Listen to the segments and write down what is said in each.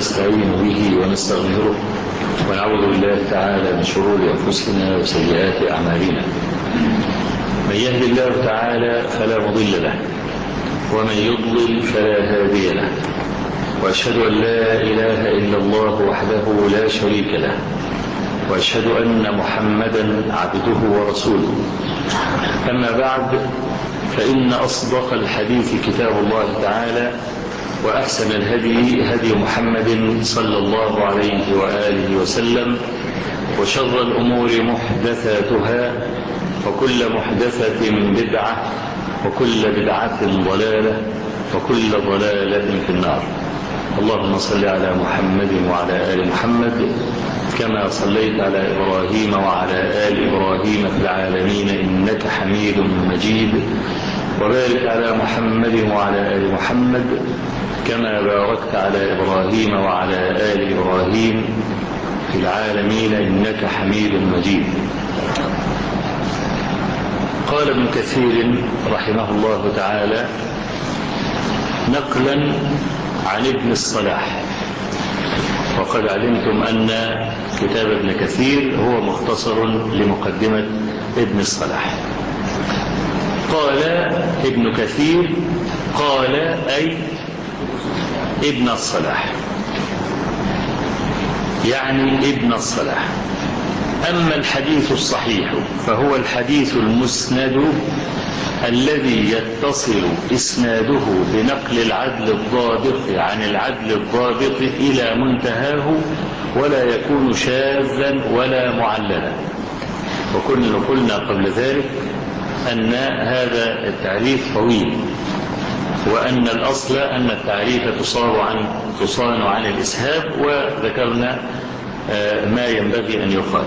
ونستعين به ونستغفره ونعوذ بالله تعالى من شرور أنفسنا وسيئات أعمالنا. من يهد الله تعالى فلا مضل له ومن يضلل فلا هادي له، وأشهد أن لا إله إلا الله وحده لا شريك له، وأشهد أن محمدا عبده ورسوله. أما بعد، فإن أصدق الحديث كتاب الله تعالى، وأحسن الهدي هدي محمد صلى الله عليه وآله وسلم، وشر الأمور محدثاتها، وكل محدثة بدعة، وكل بدعة ضلالة، وكل ضلالة في النار. اللهم صل على محمد وعلى آل محمد كما صليت على إبراهيم وعلى آل إبراهيم في العالمين إنك حميد مجيد، وبارك على محمد وعلى آل محمد كما باركت على إبراهيم وعلى آل إبراهيم في العالمين إنك حميد مجيد. قال ابن كثير رحمه الله تعالى نقلا عن ابن الصلاح، وقد علمتم أن كتاب ابن كثير هو مختصر لمقدمة ابن الصلاح. قال ابن كثير قال أي ابن الصلاح، يعني ابن الصلاح. أما الحديث الصحيح فهو الحديث المسند الذي يتصل إسناده بنقل العدل الضابط عن العدل الضابط إلى منتهاه، ولا يكون شاذا ولا معللا. وكنا قلنا قبل ذلك أن هذا التعريف طويل، وأن الأصل أن التعريف تصان عن الإسهاب، وذكرنا ما ينبغي أن يقال.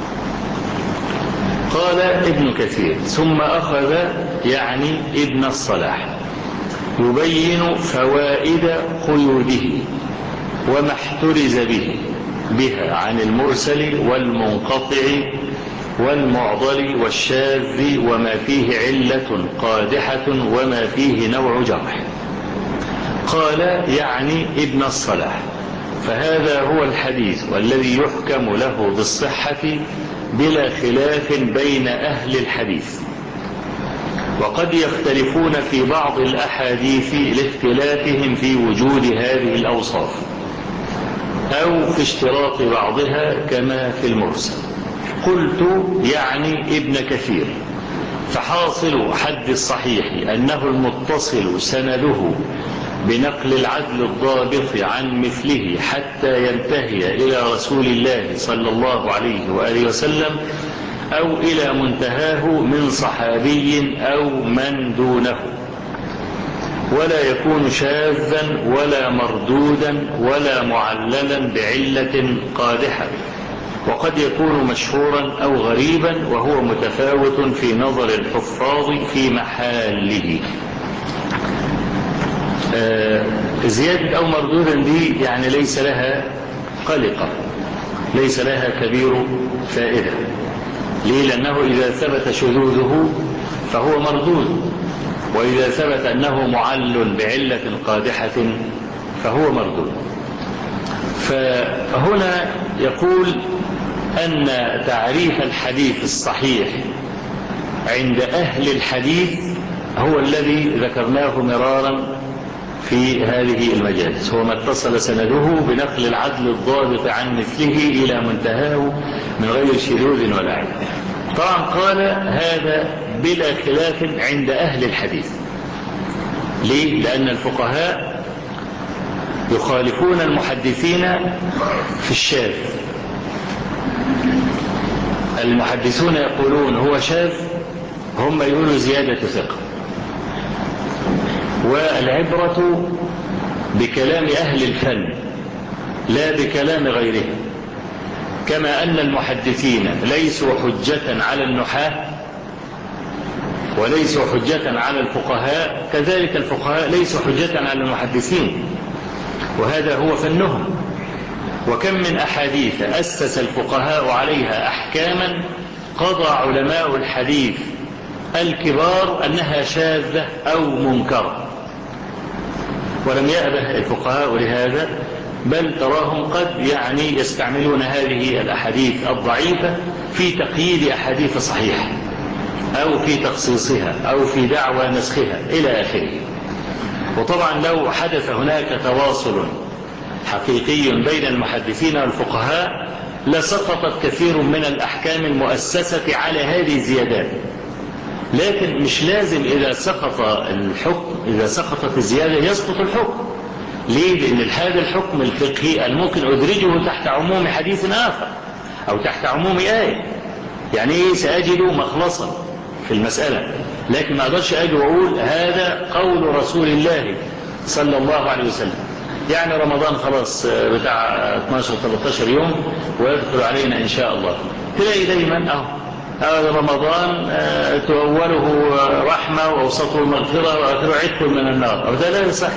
قال ابن كثير ثم أخذ يعني ابن الصلاح يبين فوائد قيوده وما احترز بها عن المرسل والمنقطع والمعضل والشاذ، وما فيه علة قادحة وما فيه نوع جرح. قال يعني ابن الصلاح، فهذا هو الحديث الذي يحكم له بالصحة بلا خلاف بين أهل الحديث، وقد يختلفون في بعض الأحاديث لاختلافهم في وجود هذه الأوصاف أو في اشتراط بعضها كما في المرسل. قلت يعني ابن كثير، فحاصل حد الصحيح أنه المتصل سنده بنقل العدل الضابط عن مثله حتى ينتهي إلى رسول الله صلى الله عليه وآله وسلم أو إلى منتهاه من صحابي أو من دونه، ولا يكون شاذا ولا مردودا ولا معللا بعلة قادحة، وقد يكون مشهورا أو غريبا، وهو متفاوت في نظر الحفاظ في محاله. زيادة أو مردودا دي يعني ليس لها قلقة، ليس لها كبير فائدة. ليه؟ لأنه إذا ثبت شذوذه فهو مردود، وإذا ثبت أنه معل بعلة قادحة فهو مردود. فهنا يقول أن تعريف الحديث الصحيح عند أهل الحديث هو الذي ذكرناه مرارا في هذه المجالس، هو ما اتصل سنده بنقل العدل الضابط عن مثله إلى منتهاه من غير شذوذ ولا عيب. طبعا قال هذا بلا خلاف عند أهل الحديث. ليه؟ لأن الفقهاء يخالفون المحدثين في الشاذ. المحدثون يقولون هو شاذ، هم يقولوا زيادة ثقة. والعبرة بكلام أهل الفن لا بكلام غيرهم، كما أن المحدثين ليسوا حجة على النحاة وليسوا حجة على الفقهاء، كذلك الفقهاء ليسوا حجة على المحدثين، وهذا هو فنهم. وكم من أحاديث أسس الفقهاء عليها أحكاما قضى علماء الحديث الكبار أنها شاذة أو منكرة، ولم يأبه الفقهاء لهذا، بل تراهم قد يعني يستعملون هذه الأحاديث الضعيفة في تقييد أحاديث صحيحة أو في تخصيصها أو في دعوى نسخها إلى آخره. وطبعا لو حدث هناك تواصل حقيقي بين المحدثين والفقهاء لسقطت كثير من الأحكام المؤسسة على هذه الزيادات. لكن مش لازم إذا سقط الحكم، إذا سقطت الزيادة يسقط الحكم. ليه؟ لأن هذا الحكم الفقهي الممكن أدرجه تحت عموم حديث آخر أو تحت عموم آية. يعني إيه؟ سأجد مخلصا في المسألة، لكن ما أقدرش أجي وأقول هذا قول رسول الله صلى الله عليه وسلم. يعني رمضان خلاص بتاع 12-13 يوم ويدخل علينا إن شاء الله، تلاقي دايما هذا رمضان تؤوله رحمة وأوسطه مغفرة وآخره عتق من النار، أو ده لا يصح.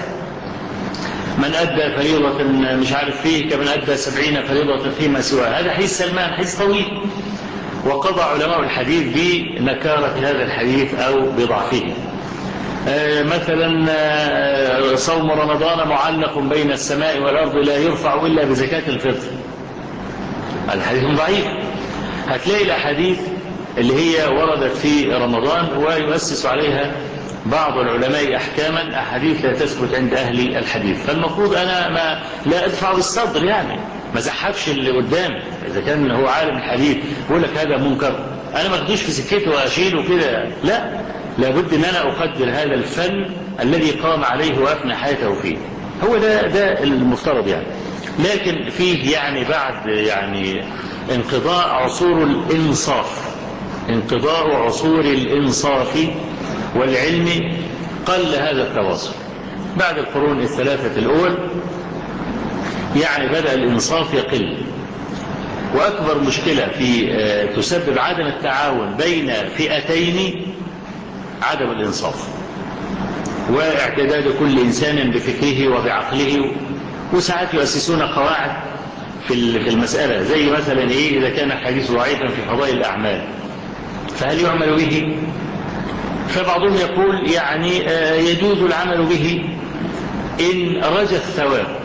من أدى فريضة مش عارف فيه كمن أدى 70 فريضة فيما سواه. هذا حديث سلمان، حديث طويل، وقضى علماء الحديث بنكارة هذا الحديث أو بضعفه. مثلا صوم رمضان معلق بين السماء والأرض لا يرفع إلا بزكاة الفطر، الحديث ضعيف. هتلاقي الأحاديث اللي هي وردت في رمضان ويؤسس عليها بعض العلماء أحكاما، أحاديث لا تثبت عند أهل الحديث. فالمفروض أنا لا أدفع بالصدر، يعني ما زحفش اللي قدامي. إذا كان هو عالم الحديث يقول لك هذا منكر، أنا ما أخدوش في سكته وأشيله كده، لا، لابد أن أنا أقدر هذا الفن الذي قام عليه وأفنى حياته فيه. هو ده المفترض يعني. لكن فيه يعني بعد يعني انقضاء عصور الإنصاف، انقضاء عصور الإنصاف والعلم، قل هذا التواصل. بعد القرون الثلاثة الأول يعني بدأ الإنصاف يقل. وأكبر مشكلة في تسبب عدم التعاون بين فئتين عدم الإنصاف، واعتداد كل إنسان بفكره وبعقله. وساعات يؤسسون قواعد في المسألة، زي مثلا إيه؟ إذا كان الحديث ضعيفا في فضائل الأعمال فهل يعمل به؟ فبعضهم يقول يعني يجوز العمل به إن رجى الثواب،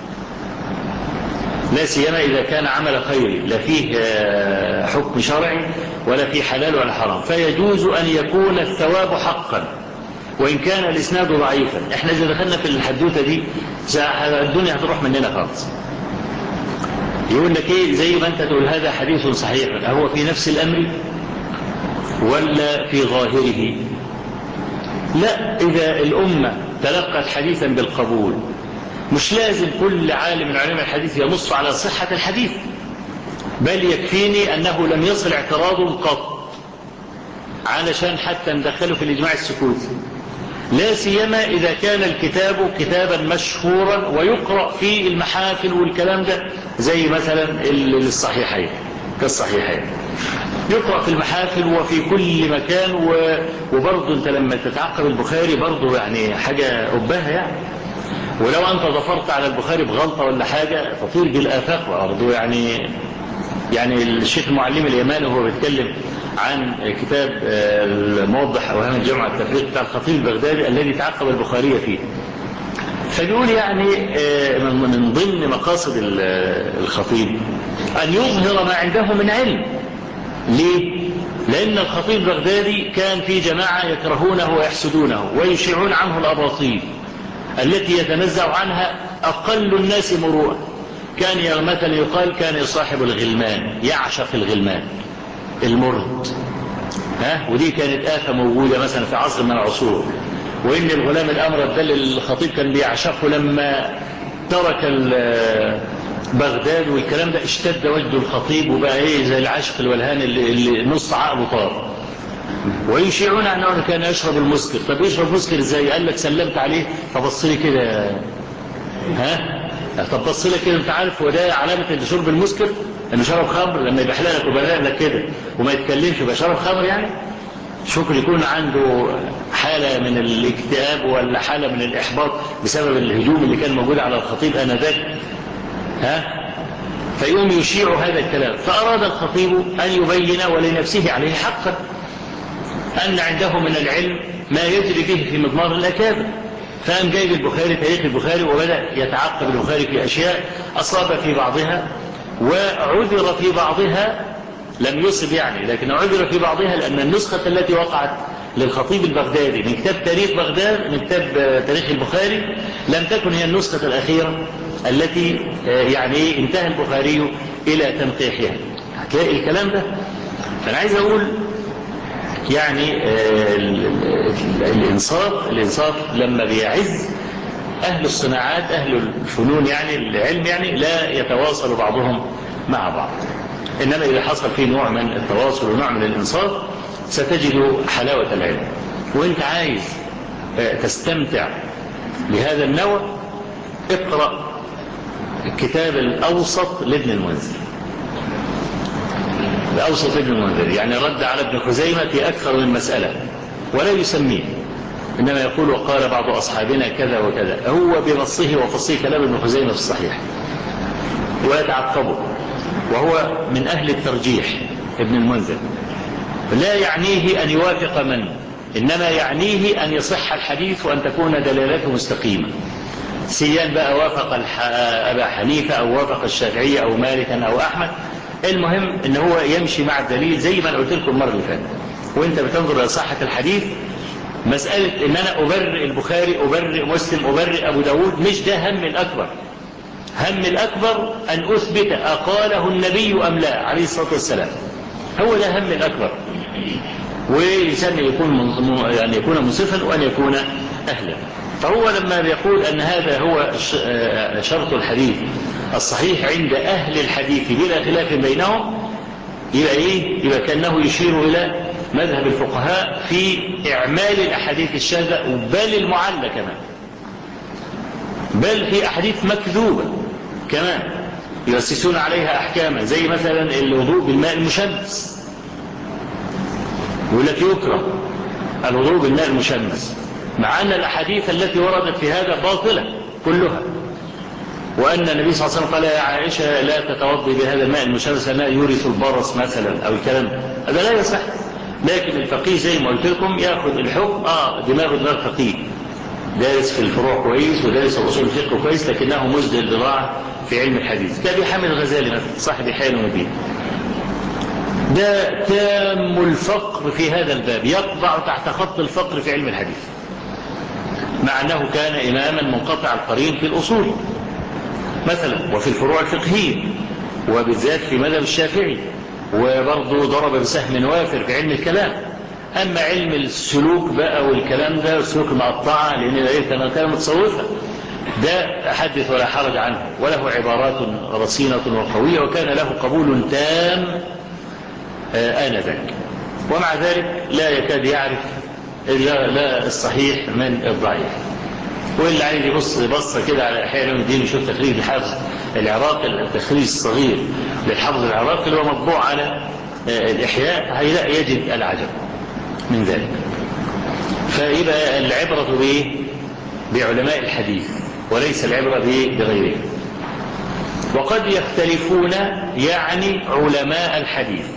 لا سيما إذا كان عمل خيري لا فيه حكم شرعي ولا فيه حلال ولا حرام، فيجوز أن يكون الثواب حقا وإن كان الإسناد ضعيفا. إحنا إذا دخلنا في الحدوثة دي الدنيا هتروح مننا خالص. يقول لك إيه؟ زي ما أنت تقول هذا حديث صحيح، هو في نفس الأمر ولا في ظاهره؟ لا، إذا الأمة تلقت حديثا بالقبول مش لازم كل عالم من علماء الحديث ينص على صحة الحديث، بل يكفيني أنه لم يصل اعتراض قط علشان حتى ندخله في الإجماع السكوتي، لا سيما إذا كان الكتاب كتابا مشهورا ويقرأ في المحافل والكلام ده، زي مثلا الصحيحين كالصحيحين يقرأ في المحافل وفي كل مكان. وبرضه أنت لما تتعقب البخاري برضه يعني حاجة أباها يعني، ولو أنت ظفرت على البخاري بغلطة ولا حاجة تطير بالآفاق برضه. يعني الشيخ المعلم اليماني وهو بيتكلم عن كتاب الموضح أوهام الجمع التفريق بتاع الخطيب البغدادي الذي تعقب البخاري فيه، فبيقول يعني من ضمن مقاصد الخطيب أن يظهر ما عنده من علم. ليه؟ لأن الخطيب البغدادي كان في جماعة يكرهونه ويحسدونه ويشيعون عنه الأباطيل التي يتنزع عنها أقل الناس مروءة. كان مثلا يقال كان يصاحب الغلمان، يعشق الغلمان المرد، ودي كانت آفة موجودة مثلا في عصر من العصور. وإن الغلام الأمرد ده الخطيب كان بيعشقه لما ترك بغداد والكلام ده اشتد وجد الخطيب وبقى ايه زي العاشق الولهان اللي نص عقله طار. ويشيعون انه كان يشرب المسكر. طب يشرب مسكر ازاي؟ قال لك سلمت عليه فبص لي كده، طب بص لي كده، انت عارف هو ده علامه اللي شرب المسكر انه شرب خمر، لما يبحلق لك وبلق لك كده وما يتكلمش يبقى شرب خمر يعني. شكر يكون عنده حالة من الاكتئاب ولا حالة من الإحباط بسبب الهجوم اللي كان موجود على الخطيب آنذاك، فيقوم يشيع هذا الكلام. فأراد الخطيب أن يبين ولنفسه عليه حقا أن عنده من العلم ما يجري به في مضمار الأكابر، فقام جايب البخاري تاريخ البخاري وبدأ يتعقب البخاري في أشياء أصاب في بعضها وعذر في بعضها، لم يصب يعني، لكن عذر في بعضها لأن النسخة التي وقعت للخطيب البغدادي من كتاب تاريخ بغداد، من كتاب تاريخ البخاري، لم تكن هي النسخة الأخيرة التي يعني انتهى البخاري إلى تنقيحها. هتلاقي الكلام ده. فأنا عايز أقول يعني الإنصاف لما بيعز أهل الصناعات أهل الفنون يعني العلم يعني لا يتواصل بعضهم مع بعض، إنما إذا حصل فيه نوع من التواصل ونوع من الإنصاف ستجد حلاوة العلم. وإنت عايز تستمتع بهذا النوع اقرأ الكتاب الأوسط لابن المنذر. الأوسط ابن المنذر يعني رد على ابن خزيمة في أكثر من مسألة ولا يسميه، إنما يقول وقال بعض أصحابنا كذا وكذا، هو بنصه وفصيه كلام ابن خزيمة في الصحيح ويتعقبه، وهو من أهل الترجيح ابن المنذر. لا يعنيه أن يوافق من، إنما يعنيه أن يصح الحديث وأن تكون دلالته مستقيمة، سيان بقى وافق أبا حنيفة أو وافق الشافعية أو مالكا أو أحمد، المهم إن هو يمشي مع الدليل زي ما قلت لكم المرة اللي فاتت. وأنت بتنظر إلى صحة الحديث، مسألة إن أنا أبرئ البخاري أبرئ مسلم أبرئ أبو داود مش ده هم الأكبر. هم الأكبر أن أثبت أقاله النبي أم لا عليه الصلاة والسلام، هو ده هم الأكبر. ويسمى يكون منصفا وأن يكون أهلا. فهو لما بيقول أن هذا هو شرط الحديث الصحيح عند أهل الحديث بلا خلاف بينهم، يبقى إيه؟ يبقى كأنه يشير إلى مذهب الفقهاء في إعمال الأحاديث الشاذة بل المعلة كمان، بل في أحاديث مكذوبة كمان يؤسسون عليها أحكاما، زي مثلا الوضوء بالماء المشمس، يقول لك يكره الوضوء بالماء المشمس، مع أن الأحاديث التي وردت في هذا باطلة كلها، وأن النبي صلى الله عليه وسلم قال يا عائشة لا تتوضي بهذا الماء المشمس لأنه يورث البرص مثلا أو الكلام هذا لا يصح. لكن الفقيه زي ما قلت لكم يأخذ الحكم دماغ فقيه دارس في الفروع كويس ودارس اصول الفقه كويس، لكنه مجد البضاعة في علم الحديث، كابي حامد الغزالي مثلا صاحب حيل ومبين، ده تام الفقر في هذا الباب، يقضع تحت خط الفقر في علم الحديث، مع أنه كان إماما منقطع القرين في الأصول مثلا وفي الفروع الفقهية وبالذات في مذهب الشافعي، وبرضه ضرب بسهم وافر في علم الكلام. أما علم السلوك بقى والكلام ده السلوك المقطعة لأن كان متصوفة، ده حدث ولا حرج عنه، وله عبارات رصينة وقوية وكان له قبول تام آنذاك، ومع ذلك لا يكاد يعرف لا الصحيح من الضعيف. واللي عايز يبص بصة كده على إحياء علوم الدين يشوف تخريج الحافظ العراقي، التخريج الصغير للحافظ العراقي اللي هو مطبوع على الإحياء، هيلاقي يجد العجب من ذلك. فيبقى العبرة بعلماء الحديث وليس العبرة بغيرهم. وقد يختلفون يعني علماء الحديث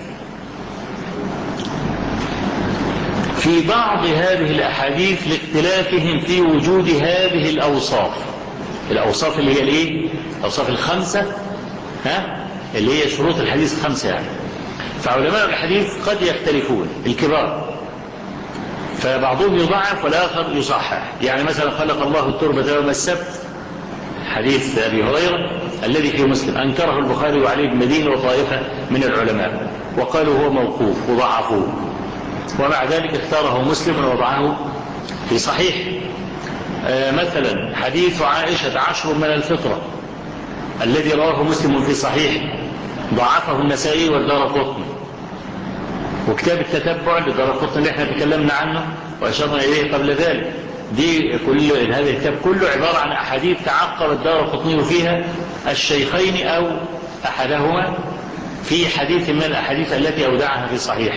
في بعض هذه الأحاديث لاختلافهم في وجود هذه الأوصاف اللي هي الايه؟ الأوصاف الخمسة، اللي هي شروط الحديث الخمسة يعني. فعلماء الحديث قد يختلفون الكبار، فبعضهم يضعف والآخر يصحح. يعني مثلا خلق الله التربة يوم السبت، حديث أبي هريرة الذي في مسلم، أنكره البخاري وعلي بن مدين وطائفة من العلماء وقالوا هو موقوف وضعفوه، ومع ذلك اختاره مسلم ووضعه في صحيح. مثلا حديث عائشة 10 من الفطرة الذي رواه مسلم في صحيح، ضعفه النسائي والدارقطني، وكتاب التتبع للدارقطني اللي احنا تكلمنا عنه وأشرنا إليه قبل ذلك، دي كل هذا الكتاب كله عبارة عن أحاديث تعقب الدارقطني فيها الشيخين أو أحدهما في حديث من الأحاديث التي أودعها في صحيح.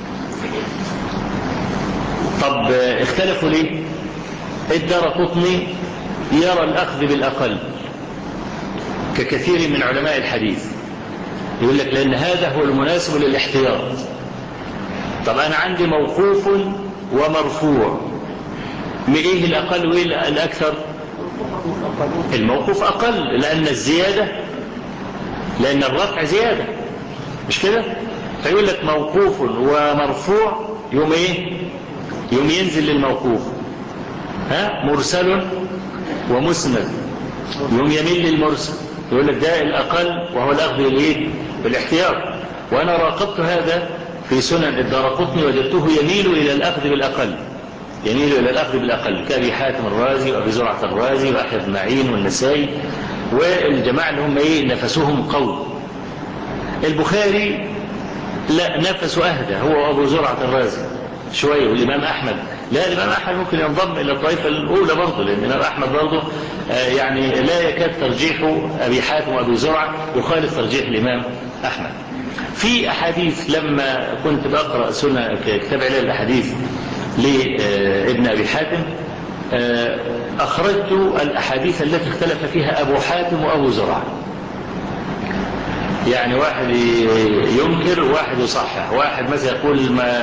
طب اختلفوا ليه؟ الدارقطني يرى الأخذ بالأقل ككثير من علماء الحديث، يقول لك لأن هذا هو المناسب للاحتياط. طب أنا عندي موقوف ومرفوع، ايه الأقل وايه الأكثر؟ الموقوف أقل، لأن الزيادة، لأن الرفع زيادة، مش كده؟ فيقول لك موقوف ومرفوع، يوم ايه؟ يوم ينزل للموقوف. مرسل ومسند، يوم يميل للمرسل، يقول لك ده الأقل وهو الأخذ بالايه؟ بالاحتياط. وأنا راقبت هذا في سنن الدارقطني، وجدته يميل إلى الأخذ بالأقل، يميل إلى الأخذ بالأقل، كأبي حاتم الرازي وأبي زرعة الرازي وأحيى بن معين والنسائي والجماعة اللي هم ايه؟ نفسهم قوي. البخاري لا، نفسه أهدى، هو وأبو زرعة الرازي شوية، والإمام أحمد لا، الإمام أحمد ممكن ينضم إلى الطائفة الأولى برضه، لأن الإمام أحمد برضه يعني لا يكاد ترجيح أبي حاتم وأبي زرعة يخالف ترجيح الإمام أحمد. في أحاديث لما كنت بقرأ سنة كتاب علل الأحاديث لابن أبي حاتم، أخرجت الأحاديث التي اختلف فيها أبو حاتم وأبو زرعة، يعني واحد ينكر وواحد يصحح، واحد مثلا يقول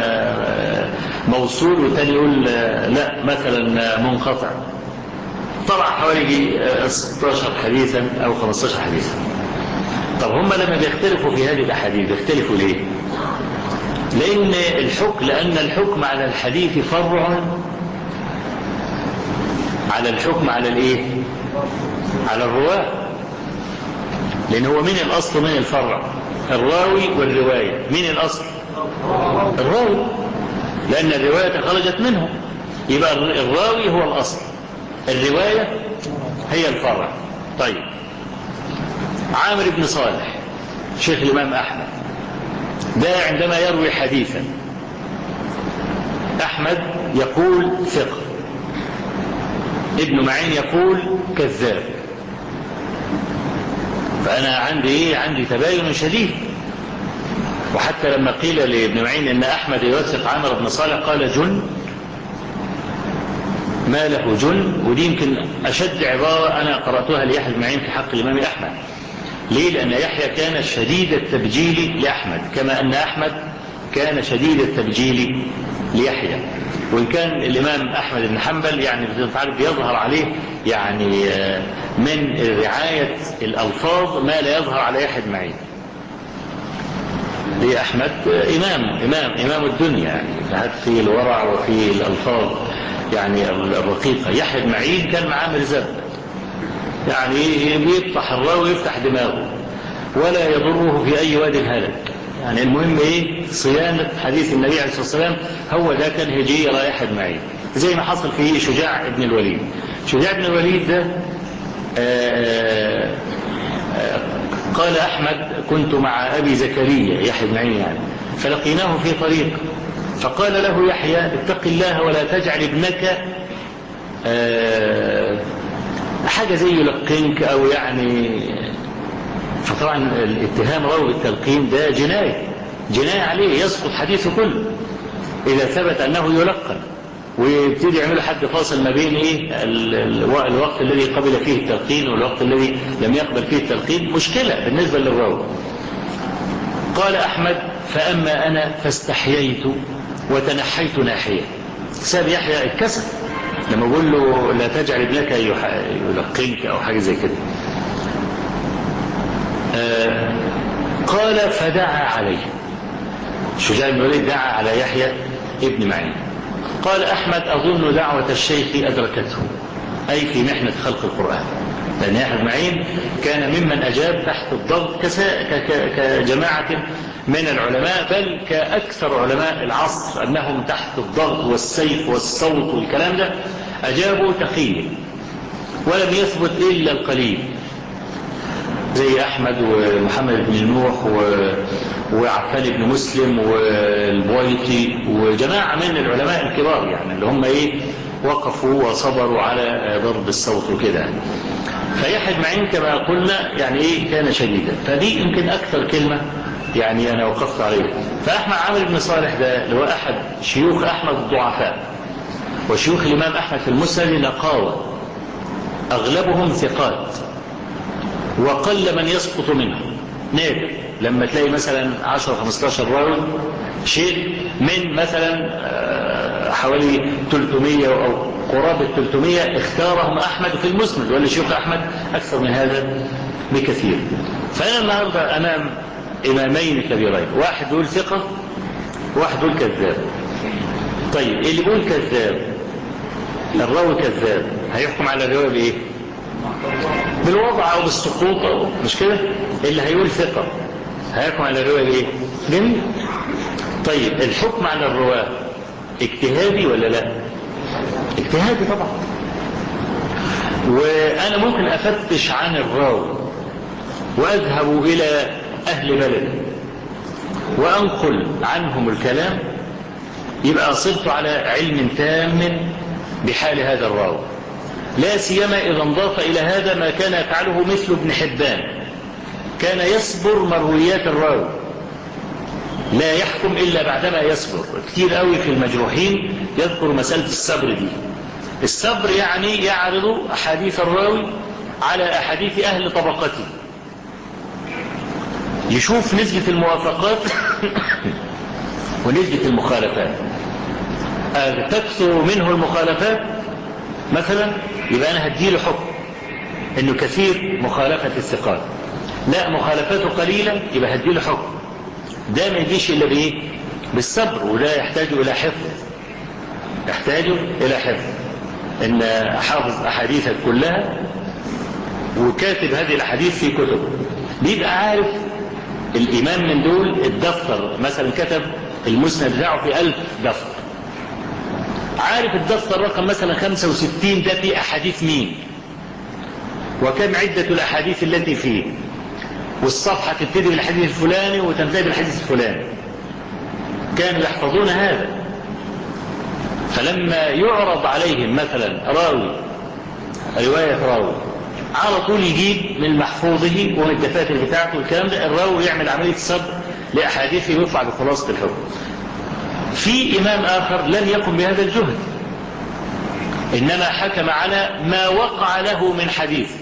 موصول والثاني يقول لا مثلا منقطع، طبعا حوالي 16 حديثا أو 15 حديثا. طب هم لما بيختلفوا في هذه الأحاديث بيختلفوا ليه؟ لأن الحكم على الحديث فرع على الحكم على الايه؟ على الرواة، لأن هو من الأصل ومن الفرع؟ الراوي والرواية. من الأصل؟ الراوي، لأن الرواية خرجت منه، يبقى الراوي هو الأصل، الرواية هي الفرع. طيب، عامر بن صالح شيخ الإمام أحمد ده عندما يروي حديثا أحمد يقول ثقة، ابن معين يقول كذاب، فأنا عندي إيه؟ عندي تباين شديد. وحتى لما قيل لابن معين إن أحمد يوثق عامر بن صالح قال جن، ما له جن. ودي يمكن أشد عبارة أنا قرأتها ليحيى بن معين في حق الإمام أحمد. ليه؟ لأن يحيى كان شديد التبجيل لأحمد، كما أن أحمد كان شديد التبجيل ليحيى. وإن كان الإمام أحمد بن حنبل يعني بيظهر عليه يعني من رعاية الألفاظ ما لا يظهر على يحيى بن معين. ليه؟ أحمد إمام الدنيا، يعني في الورع وفي الألفاظ يعني الرقيقة. يحيى بن معين كان معاه مرزب، يعني بيفتح الراوي ويفتح دماغه ولا يضره في أي واد هلك. يعني المهم ايه؟ صيانة حديث النبي عليه الصلاة والسلام، هو ده كان هجي رائحة بن معين، زي ما حصل في شجاع بن الوليد. شجاع بن الوليد ده قال أحمد كنت مع أبي زكريا يحيى بن معين يعني، فلقيناه في طريق فقال له يحيى اتق الله ولا تجعل ابنك حاجة زي يلقنك أو يعني. فطبعا الاتهام راوي التلقين ده جناية عليه، يسقط حديثه كله إذا ثبت أنه يلقن، ويبتدي يعملوا حد فاصل ما بين إيه؟ الوقت الذي قبل فيه التلقين والوقت الذي لم يقبل فيه التلقين، مشكلة بالنسبة للراوي. قال أحمد فأما أنا فاستحييت وتنحيت ناحية. ساب يحيى الكسر لما بقول له لا تجعل ابنك يلقنك أو حاجة زي كده. قال فدعا عليه، شجاع بن الوليد دعا على يحيى ابن معين. قال أحمد أظن دعوة الشيخ أدركته، أي في محنة خلق القرآن، لأن يحيى بن معين كان ممن أجاب تحت الضغط كجماعة من العلماء، بل كأكثر علماء العصر أنهم تحت الضغط والسيف والصوت والكلام ده أجابوا تقيا، ولم يثبت إلا القليل زي أحمد ومحمد بن نوح وعفان بن مسلم والبويطي وجماعة من العلماء الكبار، يعني اللي هم إيه وقفوا وصبروا على ضرب الصوت وكده. فيحيى بن معين كما قلنا يعني إيه كان شديدا. فدي يمكن أكثر كلمة يعني أنا وقفت عليها. فأحمد عامر بن صالح ده اللي هو أحد شيوخ أحمد الضعفاء وشيوخ الإمام أحمد في المسند نقاوة، أغلبهم ثقات وقل من يسقط منهم، نادر لما تلاقي مثلا 10-15 راوي شيخ من مثلا حوالي 300 أو قرابة 300 اختارهم أحمد في المسند، ولا شيخ أحمد أكثر من هذا بكثير. فأنا النهاردة أمام إمامين كبيرين، واحد يقول ثقة وواحد يقول كذاب. طيب اللي يقول كذاب، الراوي كذاب، هيحكم على الرواية بإيه؟ بالوضع أو بالسقوط، مش كده؟ اللي هيقول ثقة هيحكم على الرواية بإيه؟ جميل. طيب الحكم على الرواة اجتهادي ولا لا؟ اجتهادي طبعا. وأنا ممكن أفتش عن الراوي وأذهب إلى أهل بلد وأنقل عنهم الكلام، يبقى صرت على علم تام بحال هذا الراوي، لا سيما إذا انضاف إلى هذا ما كان يفعله مثل ابن حبان، كان يصبر مرويات الراوي، لا يحكم إلا بعدما يصبر. كتير قوي في المجروحين يذكر مسألة الصبر دي. الصبر يعني يعرض أحاديث الراوي على أحاديث أهل طبقته، يشوف نسبة الموافقات ونسبة المخالفات. تكثر منه المخالفات مثلا، يبقى أنا هديله حكم إنه كثير مخالفة الثقات. لا، مخالفاته قليلة، يبقى هديله حكم. ده ما يجيش إلا بإيه؟ بالصبر. وده يحتاج إلى حفظ، يحتاج إلى حفظ، إن حافظ أحاديثك كلها وكاتب هذه الأحاديث في كتب، بيبقى عارف الإمام من دول الدفتر مثلا كتب المسند بتاعه في 1000 دفتر، عارف الدفتر رقم مثلا 65 ده في أحاديث مين، وكم عدة الأحاديث التي فيه، والصفحة تبتدي بالحديث الفلاني وتنتهي بالحديث الفلاني. كانوا يحفظون هذا. فلما يعرض عليهم مثلا راوي، رواية راوي، على طول يجيب من محفوظه ومن الدفاتر بتاعته والكلام ده، الراوي يعمل عملية صبر لأحاديثه ويطلع بخلاصة الحكم. في إمام آخر لم يقم بهذا الجهد، إنما حكم على ما وقع له من حديث،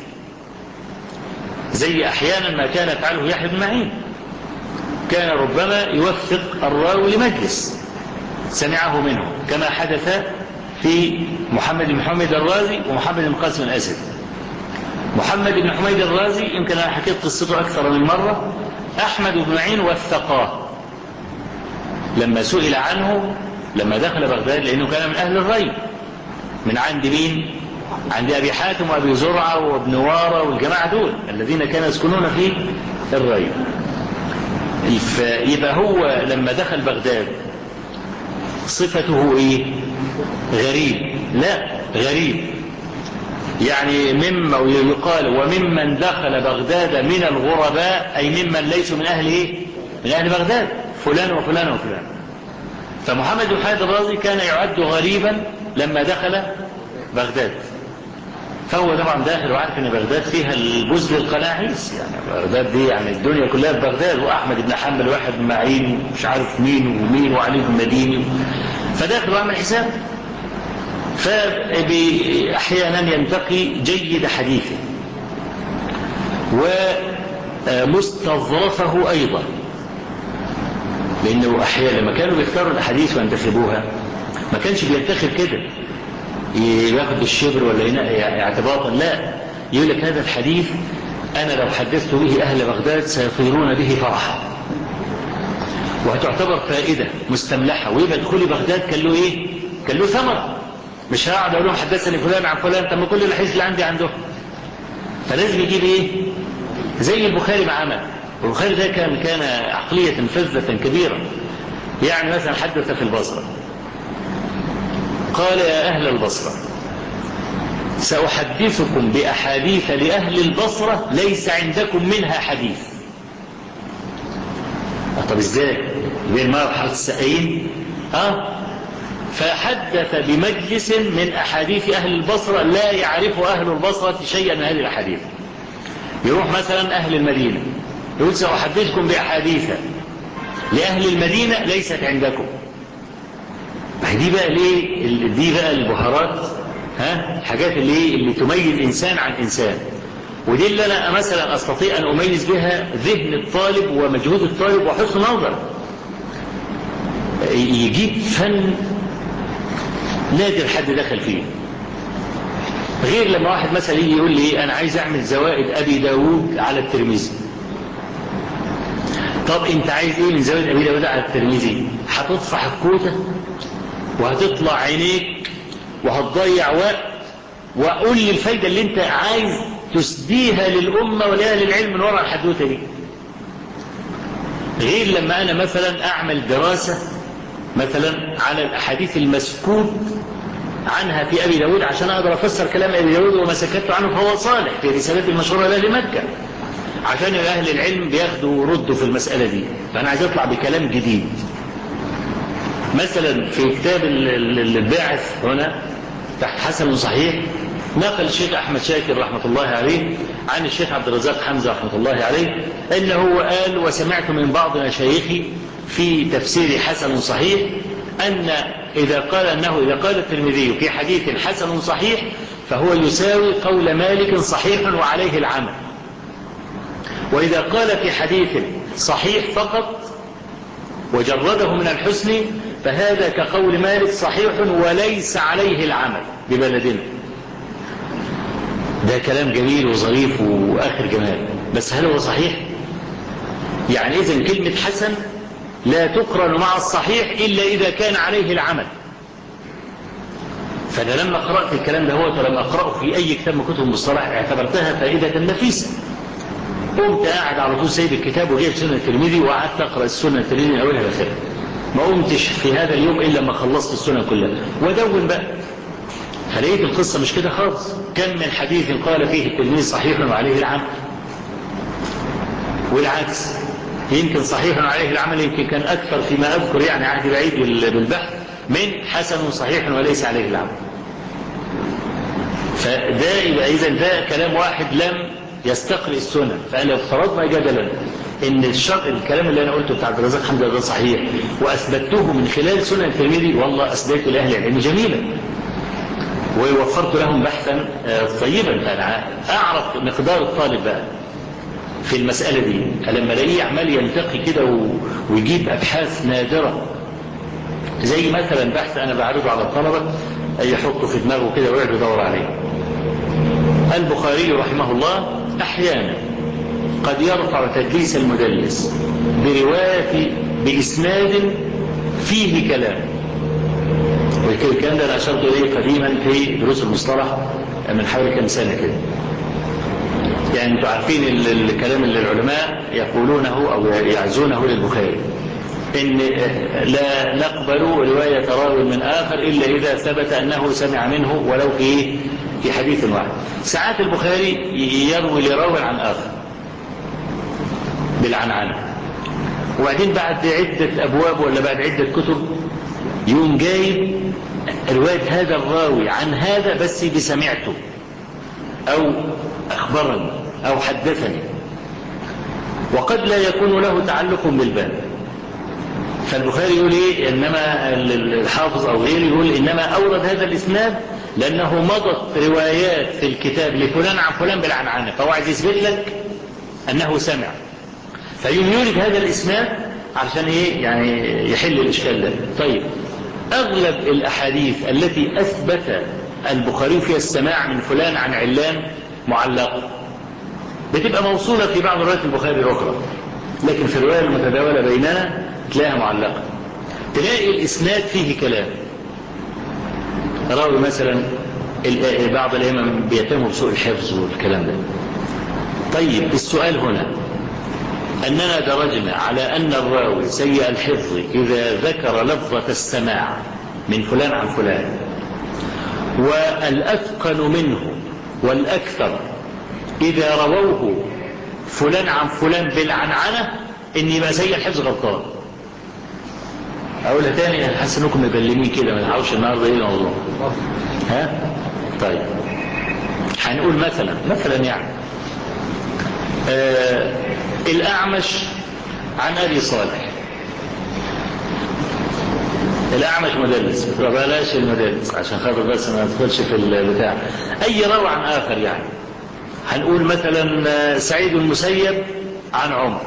زي أحيانا ما كان يفعله يحيى بن معين، كان ربما يوثق الراوي لمجلس سمعه منه، كما حدث في محمد بن حميد الرازي ومحمد بن قاسم الأسد. محمد بن حميد الرازي يمكن أنا حكيت قصته أكثر من مرة، أحمد بن معين وثقاه لما سئل عنه لما دخل بغداد، لأنه كان من أهل الري، من عند مين؟ عند أبي حاتم وأبي زرعة وابن وارة والجماعة دول الذين كانوا يسكنون في الري. فيبقى هو لما دخل بغداد صفته إيه؟ غريب. لا، غريب يعني مما يقال وممن دخل بغداد من الغرباء، أي ممن ليسوا من أهل إيه؟ من أهل بغداد، فلان وفلان وفلان. فمحمد بن حميد الرازي كان يعد غريبا لما دخل بغداد، فهو طبعا داخل وعارف ان بغداد فيها البزل القناعيس، يعني بغداد دي يعني الدنيا كلها في بغداد، واحمد بن حنبل واحد بن معين مش عارف مين ومين وعلي بن مديني، فداخل وعمل حساب. فأحيانا ينتقي جيد حديثه ومستظرفه أيضا، لأنه أحيانا لما كانوا بيختاروا الأحاديث وينتخبوها ما كانش بينتخب كده ياخد الشبر ولا ينقي اعتباطا، لا، يقول لك هذا الحديث أنا لو حدثت به أهل بغداد سيطيرون به فرحا، وهتعتبر فائدة مستملحة، ويبقى دخولي بغداد كان له إيه؟ كان له ثمر. مش هقعد أقول لهم حدثني فلان عن فلان، طب ما كل الحديث اللي عندي عندهم. فلازم يجيب إيه؟ زي البخاري ما عمل. والبخاري ده كان عقلية فذة كبيرة. يعني مثلا حدث في البصرة قال يا أهل البصرة سأحدثكم بأحاديث لأهل البصرة ليس عندكم منها حديث. طب ازاي؟ بين مرحلة السقين فحدث بمجلس من أحاديث أهل البصرة لا يعرف أهل البصرة شيئا من هذه الأحاديث. يروح مثلا أهل المدينة يقول سأحدثكم بأحاديث لأهل المدينة ليست عندكم. دي بقى ليه؟ دي بقى البهارات، حاجات اللي تميز إنسان عن إنسان. ودي اللي أنا مثلا أستطيع أن أميز بها ذهن الطالب ومجهود الطالب وحسن نظر. يجيب فن نادر حد دخل فيه، غير لما واحد مثلا يجي يقول لي أنا عايز أعمل زوائد أبي داود على الترمذي. طب أنت عايز إيه من زوائد أبي داود على الترمذي؟ هتطفح الكوتة وهتطلع عينيك وهتضيع وقت، وقول لي الفايدة اللي أنت عايز تسديها للأمة ولأهل العلم من وراء الحدوتة دي. غير لما أنا مثلا أعمل دراسة مثلا على الأحاديث المسكوت عنها في أبي داود عشان أقدر أفسر كلام أبي داود وما سكت عنه فهو صالح في رسالته المشهورة لأهل مكة، عشان أهل العلم بياخدوا وردوا في المسألة دي. فأنا عايز أطلع بكلام جديد. مثلا في كتاب الباعث هنا تحت حسن صحيح نقل الشيخ أحمد شاكر رحمة الله عليه عن الشيخ عبد الرزاق حمزة رحمة الله عليه أنه قال: وسمعت من بعض مشايخي في تفسير حسن صحيح أن إذا قال الترمذي في حديث حسن صحيح فهو يساوي قول مالك صحيح وعليه العمل، وإذا قال في حديث صحيح فقط وجرده من الحسن فهذا كقول مالك صحيح وليس عليه العمل ببلدنا. ده كلام جميل وظريف وآخر جمال، بس هل هو صحيح؟ يعني إذن كلمة حسن لا تقرن مع الصحيح إلا إذا كان عليه العمل. فأنا لما قرأت الكلام ده ولما أقرأه في أي كتاب من كتب المصطلح اعتبرتها فائدة نفيسة. قمت قاعد على طول سيد الكتاب وجايب سنة الترمذي وقعدت أقرأ السنة الترمذي من أولها لآخرها. ما قمتش في هذا اليوم إلا لما خلصت السنة كلها ودون بقى. فلقيت القصة مش كده خالص. كم من حديث قال فيه الترمذي صحيح وعليه العمل، والعكس يمكن صحيح وعليه العمل يمكن كان أكثر فيما أذكر، يعني عهد بعيد بالبحث، من حسن صحيح وليس عليه العمل. فده يبقى إذن ده كلام واحد لم يستقرئ السنن. فلو افترضنا جدلا ان الكلام اللي انا قلته بتاع عبد الرزاق حمزة ده صحيح واثبته من خلال سنن الترمذي، والله اثبته لاهل العلم جميلا ووفرت لهم بحثا طيبا. فانا اعرف مقدار الطالب بقى في المسألة دي لما الاقيه عمال ينتقي كده ويجيب ابحاث نادرة، زي مثلا بحث انا بعرضه على الطلبة يحطه في دماغه كده ويقعد يدور عليه. البخاري رحمه الله احيانا قد يرفع تدليس المدلس برواية بإسناد فيه كلام، والكلام ده أنا أشرت إليه قديما في دروس المصطلح من حوالي كم سنة كده. يعني أنتم عارفين الكلام اللي العلماء يقولونه أو يعزونه للبخاري إن لا نقبل رواية راوي من آخر إلا إذا ثبت أنه سمع منه ولو في حديث واحد. ساعات البخاري يروي لراو عن آخر بالعنعنة، وبعدين بعد عدة أبواب ولا بعد عدة كتب يوم جايب رواية هذا الراوي عن هذا بس بسمعته أو أخبرني أو حدثني، وقد لا يكون له تعلق بالباب. فالبخاري يقول إيه؟ إنما الحافظ أو غيره يقول إنما أورد هذا الإسناد لأنه مضت روايات في الكتاب لفلان عن فلان بالعنعنة، فهو عايز يثبت لك أنه سمع، فيورد هذا الإسناد عشان إيه؟ يعني يحل الإشكال ده. طيب أغلب الأحاديث التي أثبت البخاري فيها السماع من فلان عن علان معلقة بتبقى موصولة في بعض روايات البخاري الأخرى، لكن في الرواية المتداولة بيننا تلاقيها معلقة. تلاقي الإسناد فيه كلام، راوي مثلا بعض الأئمة بيتهموا بسوء الحفظ والكلام ده. طيب السؤال هنا أننا درجنا على أن الراوي سيء الحفظ إذا ذكر لفظة السماع من فلان عن فلان، والأتقن منه والأكثر إذا رووه فلان عن فلان بالعنعنة إن يبقى سيء الحفظ غلطان. أقولها تاني، أنا حاسس إنكم مبلمين كده ما نحاولش النهارده إيه الموضوع. ها؟ طيب هنقول مثلا يعني الأعمش عن أبي صالح. الأعمش مدلس، بلاش المدلس عشان خاطر بس ما ندخلش في البتاع. أي روى عن آخر يعني هنقول مثلا سعيد المسيب عن عمر،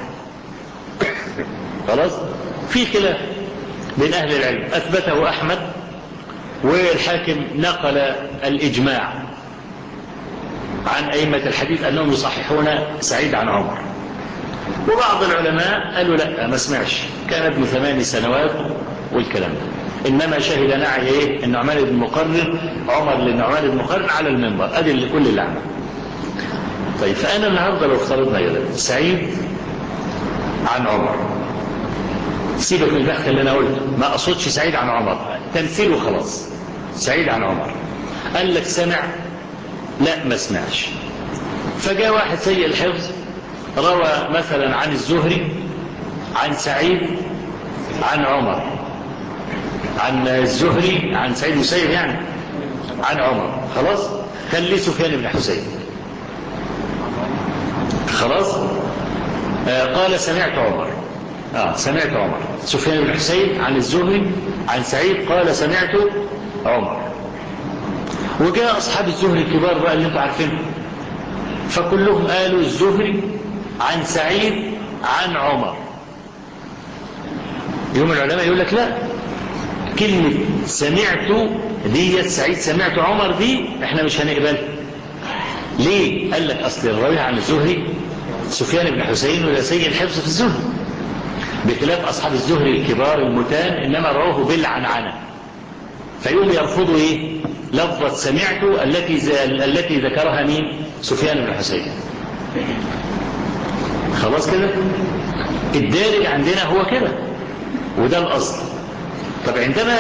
خلاص في خلاف بين أهل العلم أثبته أحمد والحاكم نقل الإجماع عن أئمة الحديث أنهم يصححون سعيد عن عمر. وبعض العلماء قالوا لا ما سمعش، كان ابن 8 سنوات والكلام ده، إنما شهد نعي إيه؟ النعمان بن مقرن، عمر للنعمان بن مقرن على المنبر، أدي كل اللي عمل. طيب فأنا النهارده لو افترضنا كده سعيد عن عمر، سيبك من البحث اللي أنا قلته، ما أقصدش سعيد عن عمر، تمثيله خلاص، سعيد عن عمر. قال لك سمع؟ لا ما سمعش. فجاء واحد سيء الحفظ روى مثلا عن الزهري عن سعيد عن عمر، عن الزهري عن سعيد المسيب يعني عن عمر، خلاص كان ليه سفيان بن حسين، خلاص قال سمعت عمر، سمعت عمر، سفيان بن حسين عن الزهري عن سعيد قال سمعت عمر. وجاء أصحاب الزهري الكبار بقى اللي انتم عارفينهم، فكلهم قالوا الزهري عن سعيد عن عمر. يوم العلماء يقول لك لا، كلمة سمعت دي سعيد سمعت عمر دي احنا مش هنقبلها. ليه؟ قال لك أصل الراوي عن الزهري سفيان بن حسين ولا سيء الحفظ في الزهري، بخلاف أصحاب الزهري الكبار المتان إنما رواه بالعنعنة، فيقوم يرفضوا إيه؟ لفظة سمعت التي ذكرها مين؟ سفيان بن حسين. خلاص كده؟ الدارج عندنا هو كده، وده الأصل. طب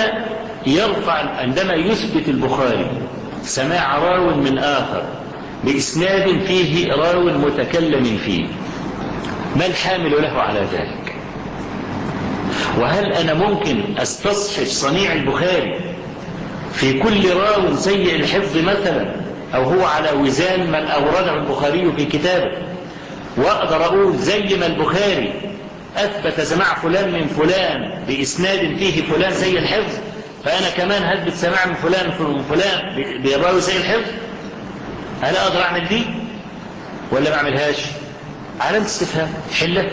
عندما يثبت البخاري سماع راو من آخر بإسناد فيه راو متكلم فيه، ما الحامل له على ذلك؟ وهل أنا ممكن أستصحب صنيع البخاري في كل راو سيء الحفظ مثلا، أو هو على وزان من أورده البخاري في كتابه، وأقدر أقول زي ما البخاري أثبت سماع فلان من فلان بإسناد فيه فلان سيء الحفظ، فأنا كمان هثبت سماع من فلان من فلان براوي سيء الحفظ؟ هل أقدر أعمل دي ولا ما أعملهاش؟ علامة استفهام، حلة.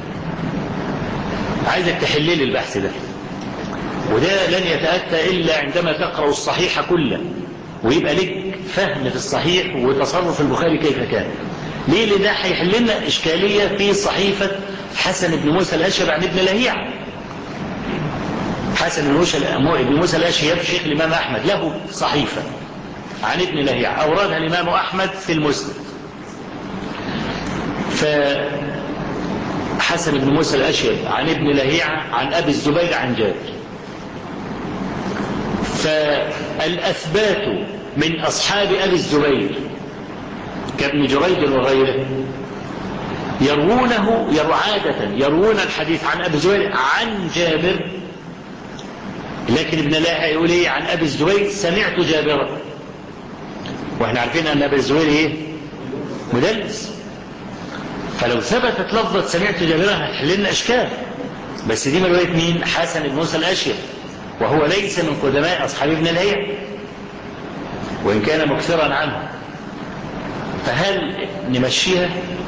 عايزك تحلل البحث ده، وده لن يتأتى إلا عندما تقرأ الصحيح كله ويبقى لك فهم في الصحيح وتصرف البخاري كيف كان. ليه؟ لده هيحل لنا إشكالية في صحيفة حسن بن موسى الأشهب عن ابن لهيعة. حسن بن موسى الأشهب شيخ الإمام أحمد له صحيفة عن ابن لهيعة أوردها الإمام أحمد في المسند. فحسن بن موسى الأشهب عن ابن لهيعة عن أبي الزبير عن جابر، فالأثبات من أصحاب أبي الزبير كابن جريج وغيره يروون الحديث عن أبي الزبير عن جابر، لكن ابن لهيعة يقول ايه عن أبي الزبير سمعت جابرا، واحنا عارفين أن أبي الزبير ايه مدلس. فلو ثبتت لفظة سمعت جابرا هتحل لنا إشكال، بس دي من رواية مين؟ حسن بن موسى الأشهب، وهو ليس من قدماء أصحاب ابن لهيعة وإن كان مكثرا عنه. فهل نمشيها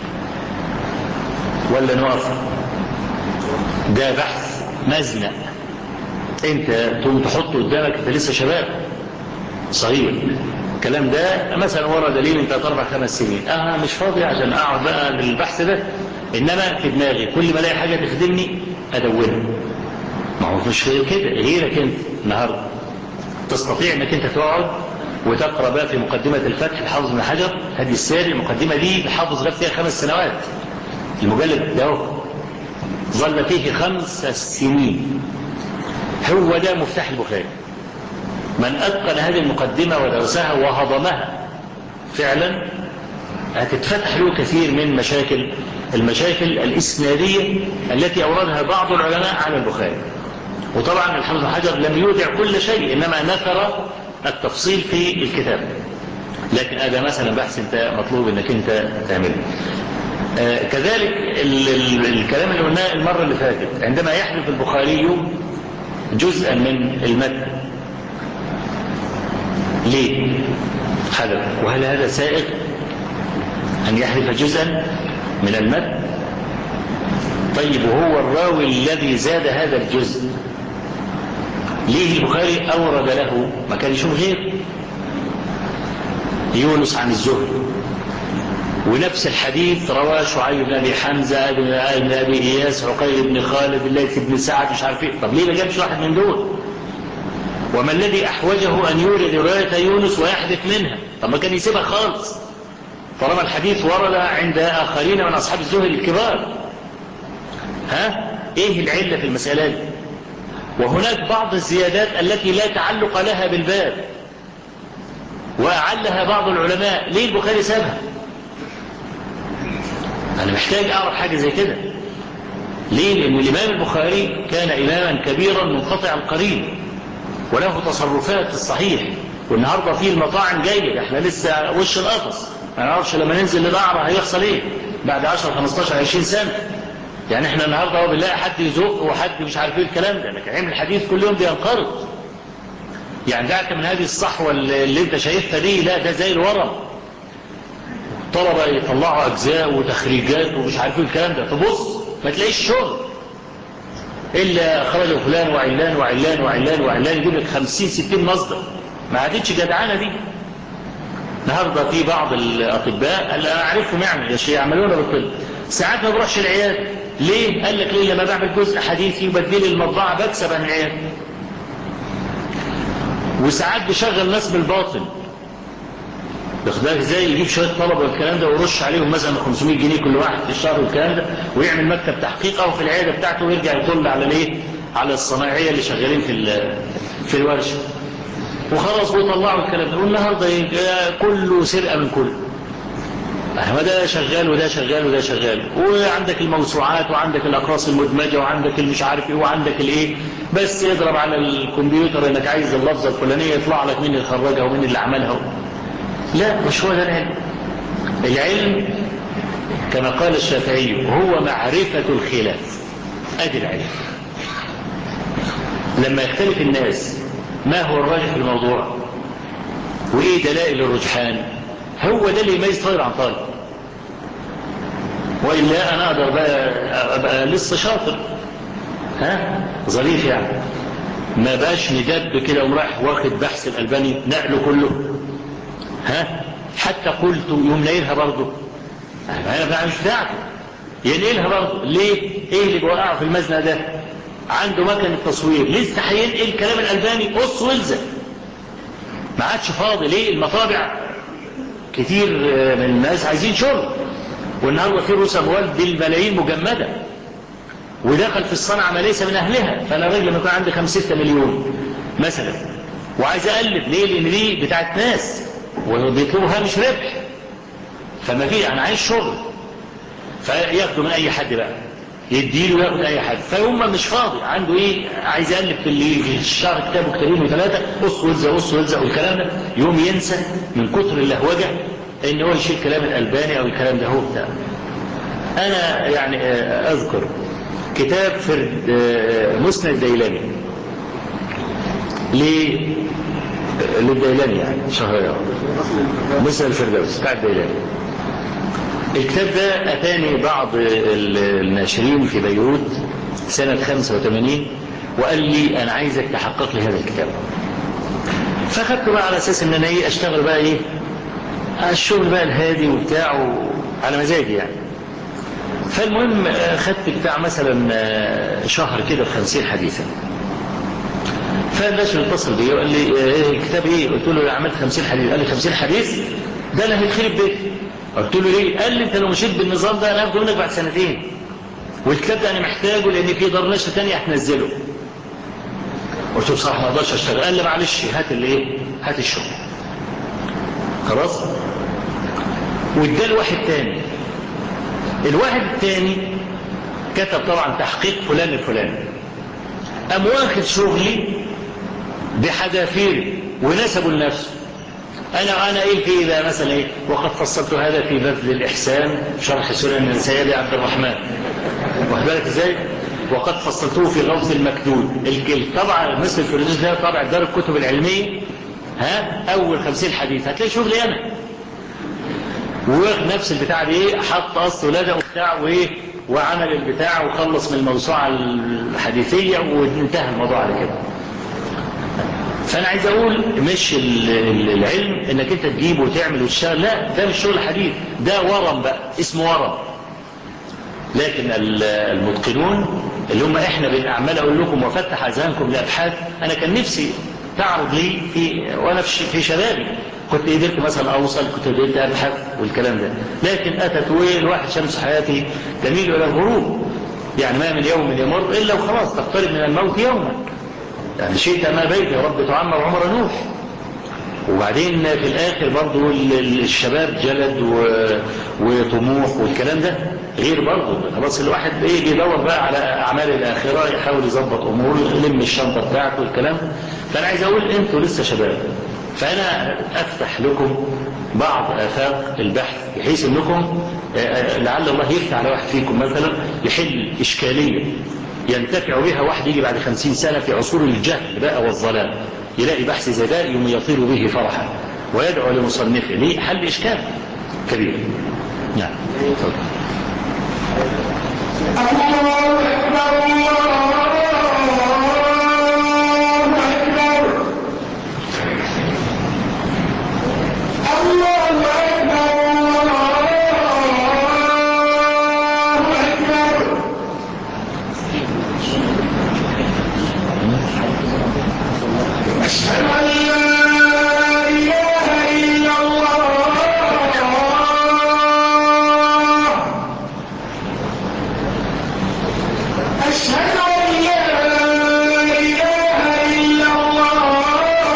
ولا نقف؟ ده بحث مزنق، انت تقوم تحطه قدامك، انت لسه شباب صغير، الكلام ده مثلا ورا دليل انت 4-5 سنين، مش فاضي عشان اقعد بقى للبحث ده، انما في دماغي كل ما الاقي حاجه تخدمني ادونها. ما هو مش كده، غيرك انت النهارده تستطيع انك انت تقعد وتقرا بقى في مقدمه الفتح الحافظ بن حجر هدي الساري. المقدمه دي الحافظ غاب فيها 5 سنوات، المجلد ده ظل فيه 5 سنين. هو ده مفتاح البخاري. من أتقن هذه المقدمة ودرسها وهضمها فعلا هتتفتح له كثير من المشاكل الإسنادية التي أوردها بعض العلماء على البخاري. وطبعا الحافظ بن حجر لم يودع كل شيء، إنما نثر التفصيل في الكتاب، لكن هذا مثلا بحث انت مطلوب انك انت تعمله. كذلك الكلام اللي قلناه المرة اللي فاتت، عندما يحذف البخاري جزءا من المتن، ليه حذف؟ وهل هذا سائغ أن يحذف جزءا من المتن؟ طيب وهو الراوي الذي زاد هذا الجزء ليه البخاري أورد له؟ ما كان يشوف غير يونس عن الزهري ونفس الحديث رواه شعيب بن ابي حمزه بن ابي اياس عقيل بن خالد الليث بن سعد مش عارف ايه. طب ليه ما جابش واحد من دول؟ وما الذي احوجه ان يورد روايه يونس ويحدث منها؟ طب ما كان يسيبها خالص طالما الحديث ورد عند اخرين من اصحاب الزهد الكبار. ايه العله في المساله دي؟ وهناك بعض الزيادات التي لا تعلق لها بالباب واعلها بعض العلماء. ليه البخاري سابها؟ أنا محتاج أعرف حاجة زي كده. ليه؟ لأن الإمام البخاري كان إماما كبيرا منقطع القرين وله تصرفات الصحيح. والنهاردة فيه المطاعم جيد، احنا لسه وش القفص، ما نعرفش لما ننزل للقعرة هيحصل ايه بعد 10 15 20 سنة. يعني احنا النهاردة هو بنلاقي حد يزق وحد مش عارف ايه الكلام ده، لكن علم الحديث كل يوم بينقرض. يعني دعك من هذه الصحوة اللي انت شايفها دي، لا ده زي الورم. طلبة يطلعوا أجزاء وتخريجات ومش عارفين الكلام ده، تبص ما تلاقيش شغل إلا خرج فلان وعلان وعلان وعلان وعلان، يجيب لك 50 60 مصدر. ما عادتش جدعانة دي. النهارده في بعض الأطباء اللي أنا أعرفهم يعني يعملون بالطب ساعات ما بروحش العيادة. ليه؟ قال لك ليه؟ لما بعمل جزء حديثي وبديل المطبعة بكسب عن العيادة. وساعات بيشغل ناس بالباطل، باخدها ازاي؟ يجيب شويه طلبه والكلام ده ويرش عليهم مثلا 500 جنيه كل واحد في الشهر والكلام ده، ويعمل مكتب تحقيق او في العياده بتاعته ويرجع يطل على الايه؟ على الصناعيه اللي شغالين في الورشه. وخلاص ويطلعوا الكلام ده. والنهارده كله سرقه من كله. ما ده شغال وده شغال وده شغال. وعندك الموسوعات وعندك الاقراص المدمجه وعندك المش عارف ايه وعندك الايه، بس اضرب على الكمبيوتر انك عايز اللفظه الفلانيه يطلع لك مين اللي خرجها ومين اللي عملها. لا، مش هو ده العلم. العلم كما قال الشافعي هو معرفة الخلاف. ادي العلم. لما يختلف الناس ما هو الراجح في الموضوع وايه دلائل الرجحان، هو ده اللي يميز طالب عن طالب. والا انا اقدر بقى ابقى لسه شاطر ظريف يعني، ما بقاش ندب كده ورايح واخد بحث الالباني نقله كله حتى قلت يوم نايلها برضه. انا مش بتاعته ينقلها برضه. ليه؟ ايه اللي بيوقعه في المزنق ده؟ عنده مكنه تصوير لسه هينقل كلام الالباني قص والزق، ما عادش فاضي. ليه؟ المطابع كتير من الناس عايزين شغل، والنهارده في رؤوس اموال بالملايين مجمده ودخل في الصنعه ما ليس من اهلها. فانا راجل لما يكون عندي 5 6 مليون مثلا وعايز اقلب، ليه؟ لان دي بتاعت ناس وبيطلبوا هامش ربح، فما في انا عايز شغل، فياخدوا من اي حد بقى يديله وياخد اي حد. فهم مش فاضي، عنده ايه؟ عايز يالف في الشهر كتاب وكتابين و3 قص والزق قص والزق والكلام ده، يوم ينسى من كتر اللهوجه ان هو يشيل كلام الالباني او الكلام ده هو بتاع. انا يعني اذكر كتاب فرد مسند الديلاني للديلاني يعني شهريار، مسند الفردوس بتاع الديلاني. الكتاب ده أتاني بعض الناشرين في بيروت سنة 85 وقال لي أنا عايزك تحقق لي هذا الكتاب. فأخذته بقى على أساس أن أنا أشتغل بقى الشغل بقى الهادي وبتاع على مزاجي يعني. فالمهم خدت بتاع مثلا شهر كده في 50 حديثا. فالناشر اتصل بي وقال لي الكتاب ايه؟ قلت له عملت 50 حديث. قال لي 50 حديث؟ ده اللي هيخرب بيتي. قلت له ليه؟ قال لي انت لو مشيت بالنظام ده انا هاخده منك بعد 2 سنين، والكتاب ده انا محتاجه لان في دار نشر ثانيه هتنزله. قلت له بصراحه ما اقدرش اشتغل. قال لي معلش هات الشغل. خلاص. واداه لواحد تاني. الواحد التاني كتب طبعا تحقيق فلان الفلاني، قام واخد شغلي بحذافيري ونسبه لنفسه. انا ايه في ده مثلا ايه؟ وقد فصلت هذا في بذل الاحسان شرح سنن النسائي عبد الرحمن، واخد بالك ازاي؟ وقد فصلته في غوث المكدود. طبعا مثل الفردوس ده طبع دار الكتب العلميه اول 50 حديث هتلاقي شغلي انا، واخد نفس البتاع دي حط قص ولزق وبتاع وعمل البتاع وخلص من الموسوعه الحديثيه وانتهى الموضوع على كده. فأنا عايز أقول مش العلم إنك أنت تجيب وتعمل وتشتغل، لا، ده مش شغل حديث، ده ورم بقى، اسمه ورم. لكن المتقنون اللي هم احنا بنعمل اقول لكم وافتح اذهانكم لابحاث. انا كان نفسي تعرض لي وانا في شبابي كنت قدرت مثلا اوصل، كنت قدرت ابحث والكلام ده، لكن اتت والواحد شمس حياتي تميل الى الغروب. يعني ما من يوم يمر الا وخلاص تقترب من الموت يوما. يعني شئت ما بيت يا رب تعمر عمر نوح. وبعدين في الاخر برضو الشباب جلد وطموح والكلام ده غير برضو. خلاص الواحد بيدور بقى على اعمال الاخره، يحاول يظبط اموره، يلم الشنطه بتاعته والكلام. فانا عايز اقول انتوا لسه شباب، فانا افتح لكم بعض افاق البحث بحيث انكم لعل الله يفتح على واحد فيكم مثلا يحل اشكاليه ينتفع بها واحد يجي بعد 50 سنه في عصور الجهل بقى والظلام، يلاقي بحث زي ده يوم يطير به فرحا ويدعو لمصنفه لحل اشكال كبير. نعم. أشهد أن لا إله إلا الله أشهد أن لا إله إلا الله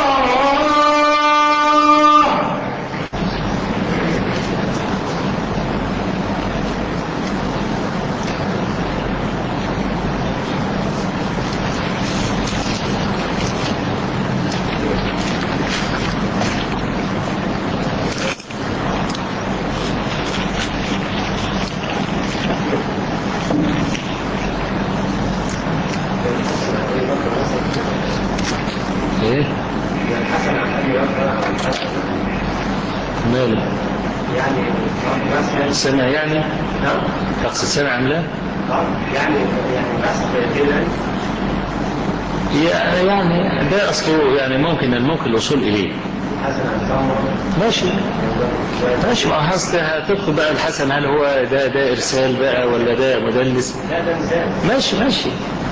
ايه الحسن عن أبي بكر ماله يعني سمع يعني تقصد سمع ام لا؟ يعني بس كده يعني ده اصله يعني ممكن الوصول اليه. حسن عن سمر ماشي ما هتدخل بقى الحسن هل هو ده ارسال بقى ولا ده مدلس؟ لا ده مثال ماشي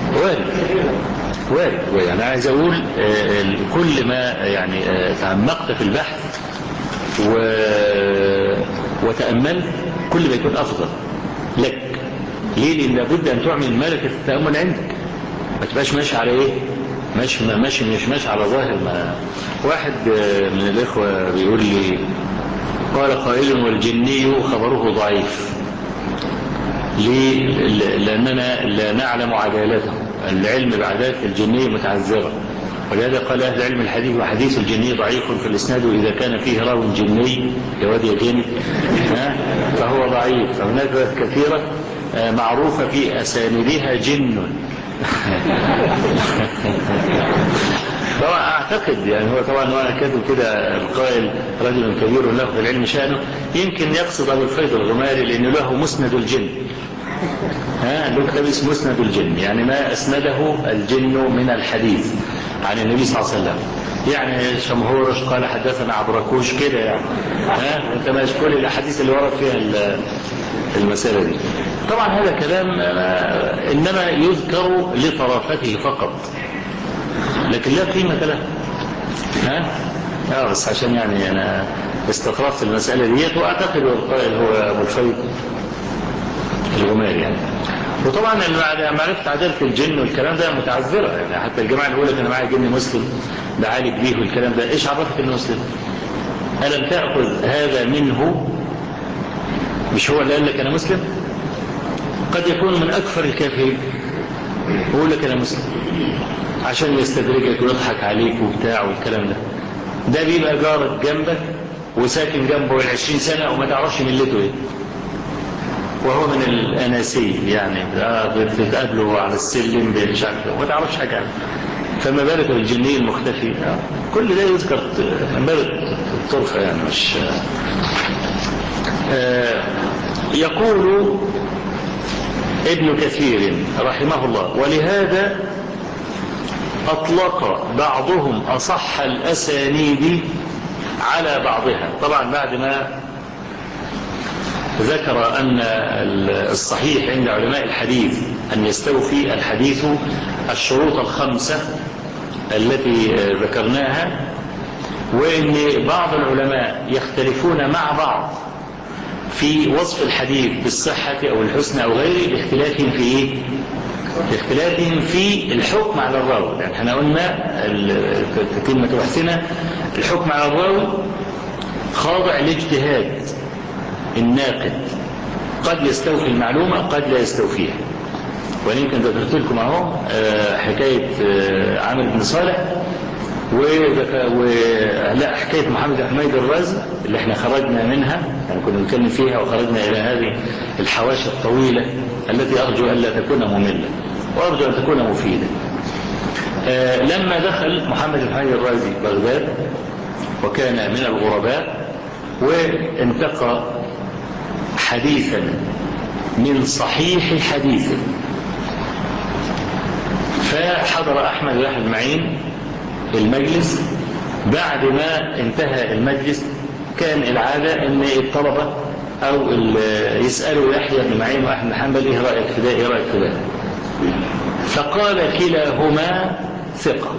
وارد. يعني عايز اقول كل ما يعني تعمقت في البحث وتأملت كل ما يكون افضل لك. ليه؟ لان لابد ان تعمل ملكة التأمل عندك، ما تبقاش ماشي على ايه، مش ماشي على ظاهر. ما واحد من الاخوة بيقول لي قال قائل والجني خبره ضعيف. ليه؟ لأننا لا نعلم عدالته، العلم بعدالة الجني متعذرة، ولهذا قال أهل علم الحديث وحديث الجني ضعيف في الإسناد إذا كان فيه راو جني يا واد يا جن فهو ضعيف. فهناك كثيرة معروفة في أساندها جن. طبعا اعتقد يعني هو طبعا وانا كاتب كده القائل رجل كبير له في العلم شأنه، يمكن يقصد ابو الفيض الغماري لانه له مسند الجن. له كتاب اسمه مسند الجن، يعني ما اسنده الجن من الحديث عن النبي صلى الله عليه وسلم. يعني شمهورش قال حدثنا عبركوش كده يعني. انت ماشي كل الاحاديث اللي ورد فيها المسألة دي. طبعا هذا كلام انما يذكر لطرافته فقط لكن لا قيمة له. بس عشان يعني انا استطرفت المسألة ديت، واعتقد القائل هو ابو الفيض الغماري يعني. وطبعا معرفة عدالة الجن والكلام ده متعذرة، يعني حتى الجماعة اللي يقول لك انا معايا جن مسلم بعالج بيه والكلام ده، ايش عرفك انه مسلم؟ ألم تأخذ هذا منه؟ مش هو اللي قال لك انا مسلم؟ قد يكون من اكثر الكافرين ويقول لك انا مسلم عشان يستدرجك ويضحك عليك وبتاع والكلام ده بيبقى جارك جنبك وساكن جنبه 20 سنة وما تعرفش ملته ايه، وهو من الاناسي يعني بتقابله على السلم بشكله وما تعرفش حاجة عنه. فما بالك بالجني المختفي؟ كل ده يذكر من باب الطرفة يعني. مش يقول ابن كثير رحمه الله ولهذا أطلق بعضهم أصح الأسانيد على بعضها. طبعا بعد ما ذكر أن الصحيح عند علماء الحديث أن يستوفي الحديث الشروط الخمسة التي ذكرناها، وأن بعض العلماء يختلفون مع بعض في وصف الحديث بالصحة أو الحسن أو غيره باختلافهم في إيه؟ باختلافهم في الحكم على الراوي. يعني احنا قلنا كلمة وحسنة الحكم على الراوي خاضع لاجتهاد الناقد، قد يستوفي المعلومة قد لا يستوفيها. ويمكن ذكرت لكم اهو حكاية عامر بن صالح لا حكاية محمد حميد الرازي اللي احنا خرجنا منها، يعني كنا نتكلم فيها وخرجنا إلى هذه الحواشي الطويلة التي أرجو ألا تكون مملة وأرجو أن تكون مفيدة. لما دخل محمد حميد الرازي بغداد وكان من الغرباء وانتقى حديثا من صحيح حديث، فحضر أحمد بن معين المجلس. بعد ما انتهى المجلس كان العادة ان الطلبة او يسألوا يحيى بن معين واحمد بن حنبل ايه رأيك في ده ايه رأيك في ده، فقال كلاهما ثقة.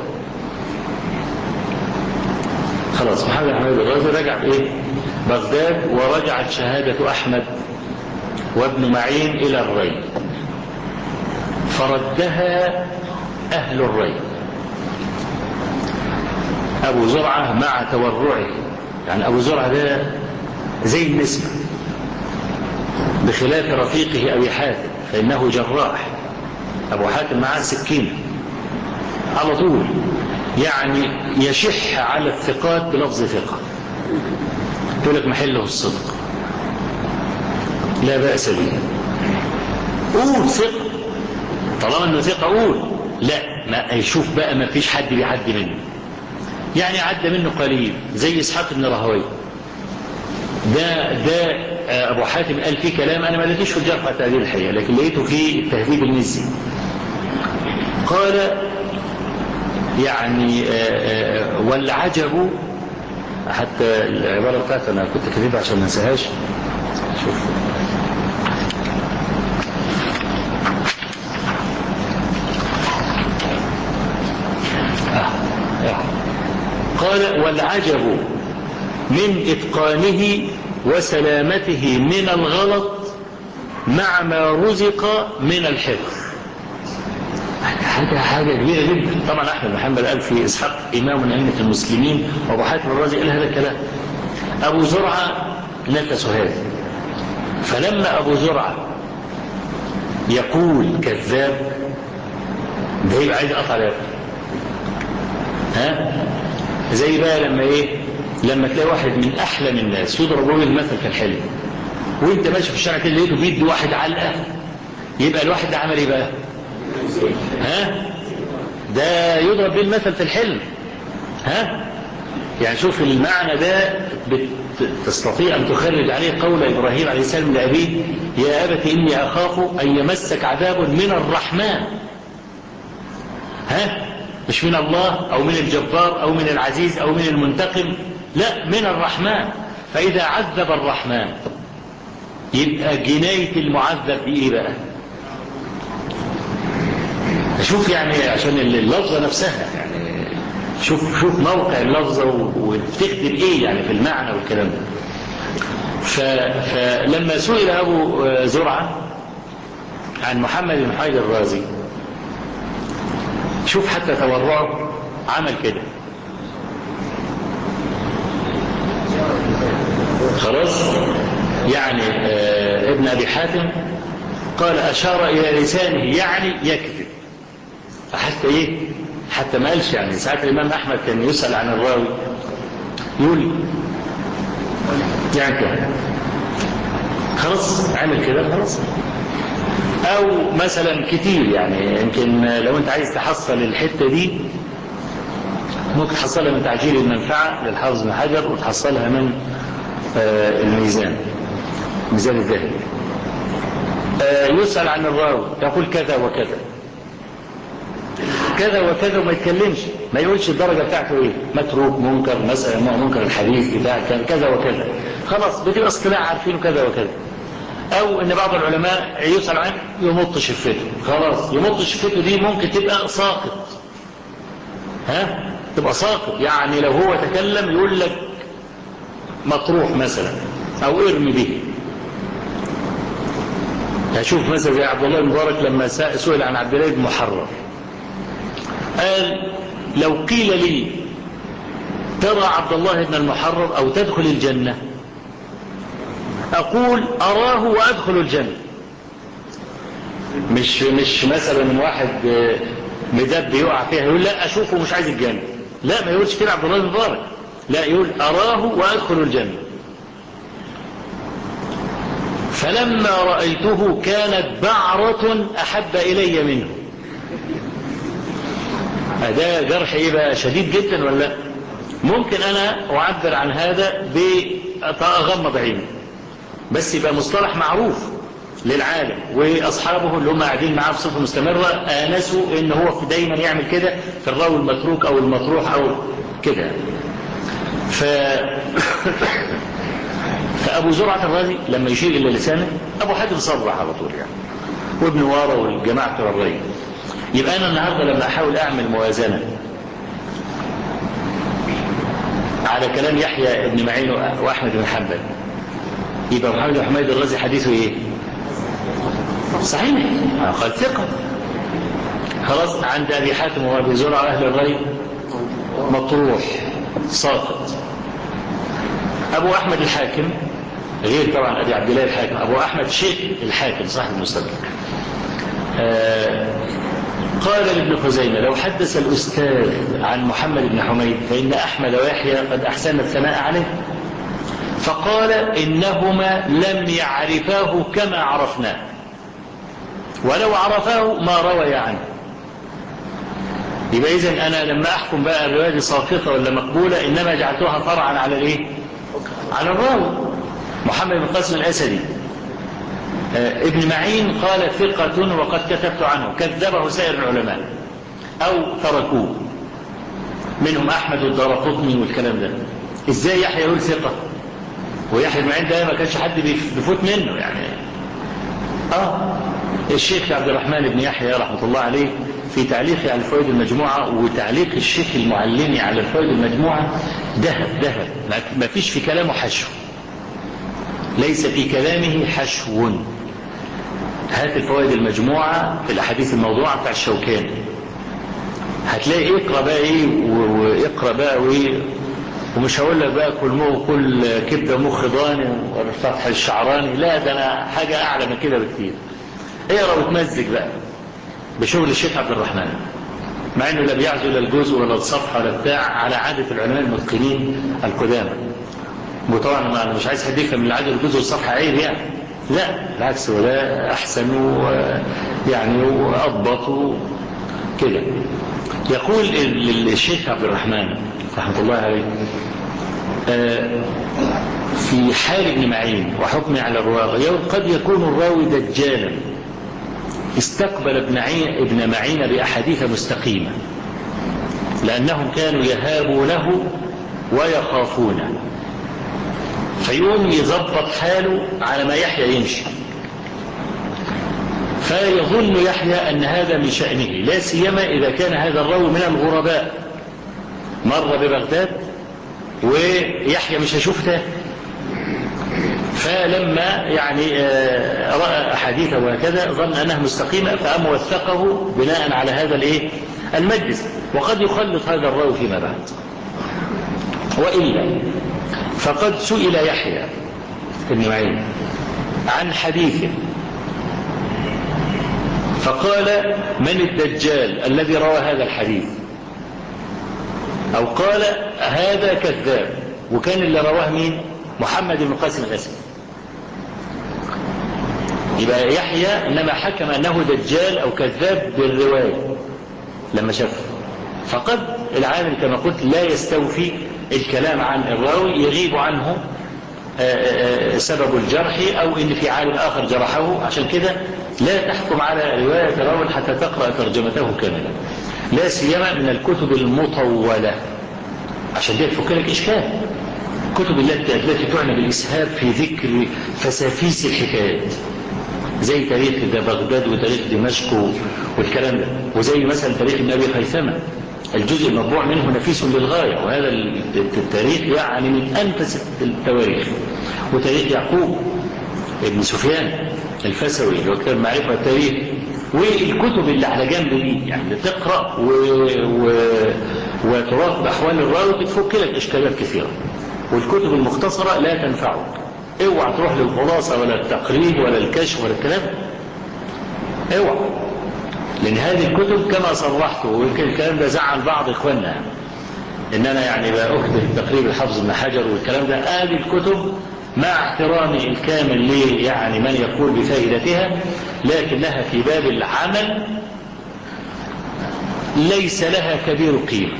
خلاص محمد حميد الرازي رجع بايه بغداد، ورجعت شهادة احمد وابن معين الى الري، فردها اهل الري. أبو زرعة مع تورعه، يعني أبو زرعة ده زي النسمة بخلاف رفيقه أبي حاتم فإنه جراح. أبو حاتم معاه سكين على طول، يعني يشح على الثقات بلفظ ثقة، يقول لك محله الصدق لا بأس به، قول ثقة طالما انه ثقة قول. لا ما يشوف بقى ما فيش حد بيعدي منه، يعني عدى منه قليل زي إسحاق بن راهويه ده أبو حاتم قال فيه كلام أنا ما لقيتوش في الجرح والتعديل الحقيقة، لكن لقيته في التهذيب المزي. قال يعني والعجب، حتى العبارة بتاعت أنا كنت كاتبها عشان ما انساهاش، شوف قال والعجب من إتقانه وسلامته من الغلط مع ما رزق من الحفظ. حاجة كبيرة جدا. طبعا أحمد بن حنبل قال في إسحاق إمام من أئمة المسلمين، وأبو حاتم الرازي قال هذا الكلام. أبو زرعة نفس هذا، فلما أبو زرعة يقول كذاب ده يبقى عايز أقطع رقبته. ها زي بقى لما لما تلاقي واحد من أحلم الناس يضرب به المثل في الحلم، وانت ماشي في الشارع كده لقيته بيدي واحد علقة، يبقى الواحد ده عمل ايه بقى؟ ده يضرب به المثل في الحلم. يعني شوف المعنى ده تستطيع أن تخرج عليه قول إبراهيم عليه السلام لأبيه يا أبت إني أخاف أن يمسك عذاب من الرحمن. مش من الله أو من الجبار أو من العزيز أو من المنتقم، لا من الرحمن. فإذا عذب الرحمن يبقى جناية المعذب دي إيه بقى؟ شوف يعني عشان اللفظة نفسها، يعني شوف موقع اللفظة وبتكتب إيه يعني في المعنى والكلام ده. فلما سئل أبو زرعة عن محمد بن حميد الرازي، شوف حتى تورعه عمل كده. خلاص يعني ابن أبي حاتم قال أشار إلى لسانه يعني يكذب. فحتى حتى ما قالش، يعني ساعات الإمام أحمد كان يسأل عن الراوي يقول يعني كده، خلاص عمل كده خلاص. أو مثلا كتير، يعني يمكن لو أنت عايز تحصل الحتة دي ممكن تحصلها من تعجيل المنفعة للحافظ بن حجر، وتحصلها من الميزان الذهبي. يسأل عن الراوي يقول كذا وكذا، كذا وكذا وما يتكلمش، ما يقولش الدرجة بتاعته ايه، متروك، منكر، مثلا منكر الحديث بتاع كذا وكذا، خلاص بتبقى اصطلاح عارفينه كذا وكذا. او ان بعض العلماء يسأل عنه يمط شفته، خلاص يمط شفته دي ممكن تبقى ساقط، تبقى ساقط، يعني لو هو تكلم يقول لك مطروح مثلا او ارمي به. هشوف مثلا زي عبد الله بن مبارك لما سئل عن عبد الله بن محرر قال لو قيل لي ترى عبد الله بن المحرر او تدخل الجنة اقول اراه وادخل الجنة. مش مثلا واحد مدب يقع فيها يقول لا اشوفه مش عايز الجنة، لا ما يقولش كده عبد الله بن مبارك، لا يقول اراه وادخل الجنة. فلما رأيته كانت بعرة احب الي منه. ده جرح ايه بقى، شديد جدا ولا؟ ممكن انا اعبر عن هذا بأغمض عيني، بس يبقى مصطلح معروف للعالم، واصحابه اللي هم قاعدين معاه بصفه مستمره انسوا ان هو دايما يعمل كده في الراوي المتروك او المطروح او كده. فابو زرعه الرازي لما يشير الى لسانه ابو حاتم صرح على طول يعني، وابن واره والجماعه بتوع الري. يبقى انا النهارده لما احاول اعمل موازنه على كلام يحيى ابن معين واحمد بن حنبل، يبقى محمد بن حميد الرازي حديثه ايه؟ صحيح، قال ثقه. خلاص عند ابي حاتم وابي زرعه اهل الري مطروح ساقط. ابو احمد الحاكم غير طبعا ابي عبد الله الحاكم، ابو احمد شيخ الحاكم صاحب المستدرك قال لابن خزيمة لو حدث الأستاذ عن محمد بن حميد فإن أحمد ويحيى قد أحسن الثناء عليه، فقال إنهما لم يعرفاه كما عرفناه، ولو عرفاه ما روي عنه. يبقى إذن أنا لما أحكم بقى الرواية دي ساقطة ولا مقبولة إنما جعلتها فرعا على الإيه؟ على الراوي. محمد بن قاسم الأسدي ابن معين قال ثقة وقد كتبت عنه، كذبه سائر العلماء أو تركوه، منهم أحمد والدارقطني والكلام ده. إزاي يحيى يقول ثقة ويحيى بن معين ده ما كانش حد بيفوت منه يعني؟ الشيخ عبد الرحمن بن يحيى رحمة الله عليه في تعليقه على الفوائد المجموعة وتعليق الشيخ المعلمي على الفوائد المجموعة ذهب ما فيش في كلامه حشو، ليس في كلامه حشو. هات الفوائد المجموعة في الأحاديث الموضوعة بتاع الشوكاني هتلاقي اقرأ بقى ايه واقرأ بقى وايه، ومش هقول لك بقى كل كبدة مخ ضاني والفتح الشعراني، لا ده انا حاجة اعلى من كده بكتير. اقرأ وتمزج بقى بشغل الشيخ عبد الرحمن، مع انه لا بيعزو لا الجزء ولا الصفحة ولا بتاع، على عادة العلماء المتقنين القدامى. وطبعا انا مش عايز حد يفهم من العادة الجزء والصفحة عيب يعني، لا بالعكس، ولا احسن يعني واضبط كده. يقول الشيخ عبد الرحمن رحمه الله عليه في حال ابن معين وحكمه على الرواة يقول قد يكون الراوي دجالا استقبل ابن معين بأحاديث مستقيمة لأنهم كانوا يهابونه ويخافونه، فيقوم يظبط حاله على ما يحيى يمشي، فيظن يحيى أن هذا من شأنه، لا سيما إذا كان هذا الراوي من الغرباء مر ببغداد ويحيى مش هيشوفه، فلما يعني رأى أحاديثه وهكذا ظن أنها مستقيمة فقام وثقه بناء على هذا الايه المجلس. وقد يخلط هذا الراوي فيما بعد، وإلا فقد سئل يحيى بن معين عن حديثه فقال من الدجال الذي روى هذا الحديث، أو قال هذا كذاب، وكان اللي رواه مين؟ محمد بن قاسم الأسدي. يبقى يحيى إنما حكم أنه دجال أو كذاب بالرواية لما شافه، فقد العالم كما قلت لا يستوفي الكلام عن الراوي، يغيب عنه سبب الجرح أو إن في عالم آخر جرحه، عشان كده لا تحكم على رواية راوي حتى تقرأ ترجمته كاملة. لا سيما من الكتب المطولة، عشان دي تفك لك إشكال. الكتب التي تعنى بالإسهاب في ذكر فسافيس الحكايات، زي تاريخ بغداد وتاريخ دمشق والكلام ده، وزي مثلا تاريخ ابن أبي خيثمة الجزء المطبوع منه نفيس للغاية، وهذا التاريخ يعني من أنفس التواريخ. وتاريخ يعقوب ابن سفيان الفسوي اللي هو كتاب معرفة التاريخ، والكتب اللي على جنب دي يعني تقرأ وتراقب أحوال الراوي تفك لك إشكالات كثيرة. والكتب المختصرة لا تنفعك، اوعى تروح للخلاصة ولا التقريب ولا الكشف ولا الكلام، اوعى، لأن هذه الكتب كما صرحت، ويمكن الكلام ده زعل بعض إخواننا إن أنا يعني بأكتب تقريب الحافظ ابن حجر والكلام ده. هذه الكتب مع احترامي الكامل لي يعني من يقول بفائدتها، لكنها في باب العمل ليس لها كبير قيمة،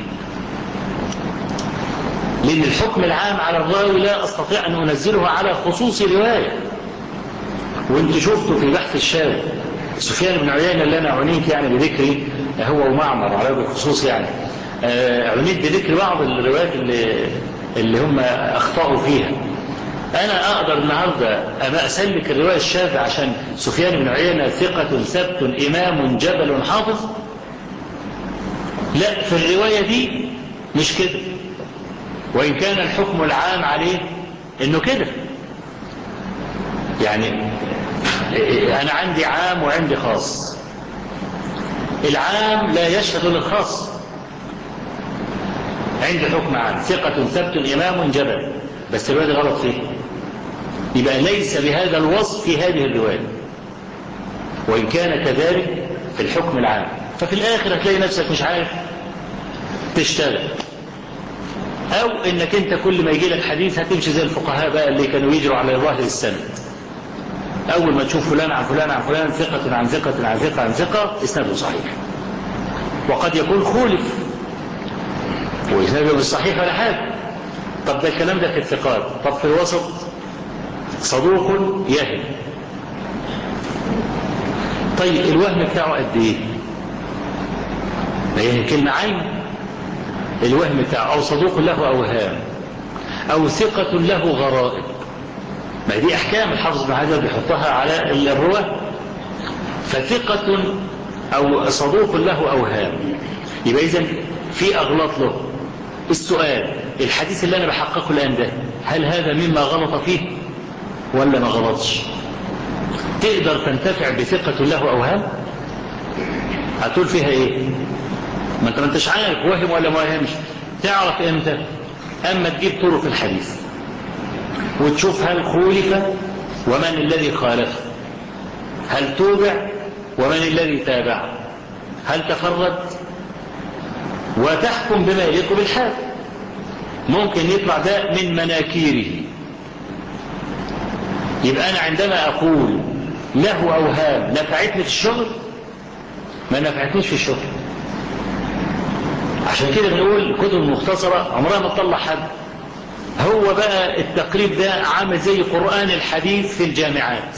لأن الحكم العام على الراوي لا أستطيع أن أنزله على خصوص رواية. وانت شفته في بحث الشاذ سفيان بن عيينة اللي أنا عنيت يعني بذكري هو ومعمر على وجه الخصوص، يعني عنيت بذكر بعض الروايات اللي هم أخطأوا فيها. أنا أقدر النهاردة أما أسلك الرواية الشاذة عشان سفيان بن عيينة ثقة ثبت إمام جبل حافظ؟ لا، في الرواية دي مش كده، وإن كان الحكم العام عليه إنه كده. يعني أنا عندي عام وعندي خاص، العام لا يشهد للخاص. عندي حكم عام ثقة ثبت إمام جبل، بس الرواية غلط فيه، يبقى ليس بهذا الوصف في هذه الرواية، وإن كان كذلك في الحكم العام. ففي الآخر هتلاقي نفسك مش عارف تشتغل، أو إنك أنت كل ما يجي لك حديث هتمشي زي الفقهاء بقى اللي كانوا يجروا على ظاهر السند. أول ما تشوف فلان عن فلان عن فلان ثقة عن ثقة عن ثقة عن ثقة إسناده صحيح، وقد يكون خولف وإسناده مش صحيح ولا حاجة. طب ده الكلام ده في الثقات. طب في الوسط صدوق يهم، طيب الوهم بتاعه قد ايه؟ ما هي كلمة عين. الوهم بتاعه أو صدوق له أوهام أو ثقة له غرائب، ما دي أحكام الحافظ بن حجر بيحطها على الرواة. فثقة أو صدوق له أوهام، يبقى إذن في أغلاط له. السؤال، الحديث اللي أنا بحققه الآن ده هل هذا مما غلط فيه ولا ما غلطش؟ تقدر تنتفع بثقة له أوهام؟ هتقول فيها إيه؟ ما انتش عارف وهم ولا ما وهمش. تعرف امتى؟ اما تجيب طرق الحديث وتشوف هل خولف ومن الذي خالفه، هل توبع ومن الذي تابع، هل تفرد، وتحكم بما يليق بالحال. ممكن يطلع ده من مناكيره، يبقى أنا عندما أقول له أوهام نفعتني في الشغل ما نفعتنيش في الشغل. عشان كده بنقول الكتب المختصرة عمرها ما تطلع حد. هو بقى التقريب ده عامل زي قرآن الحديث في الجامعات.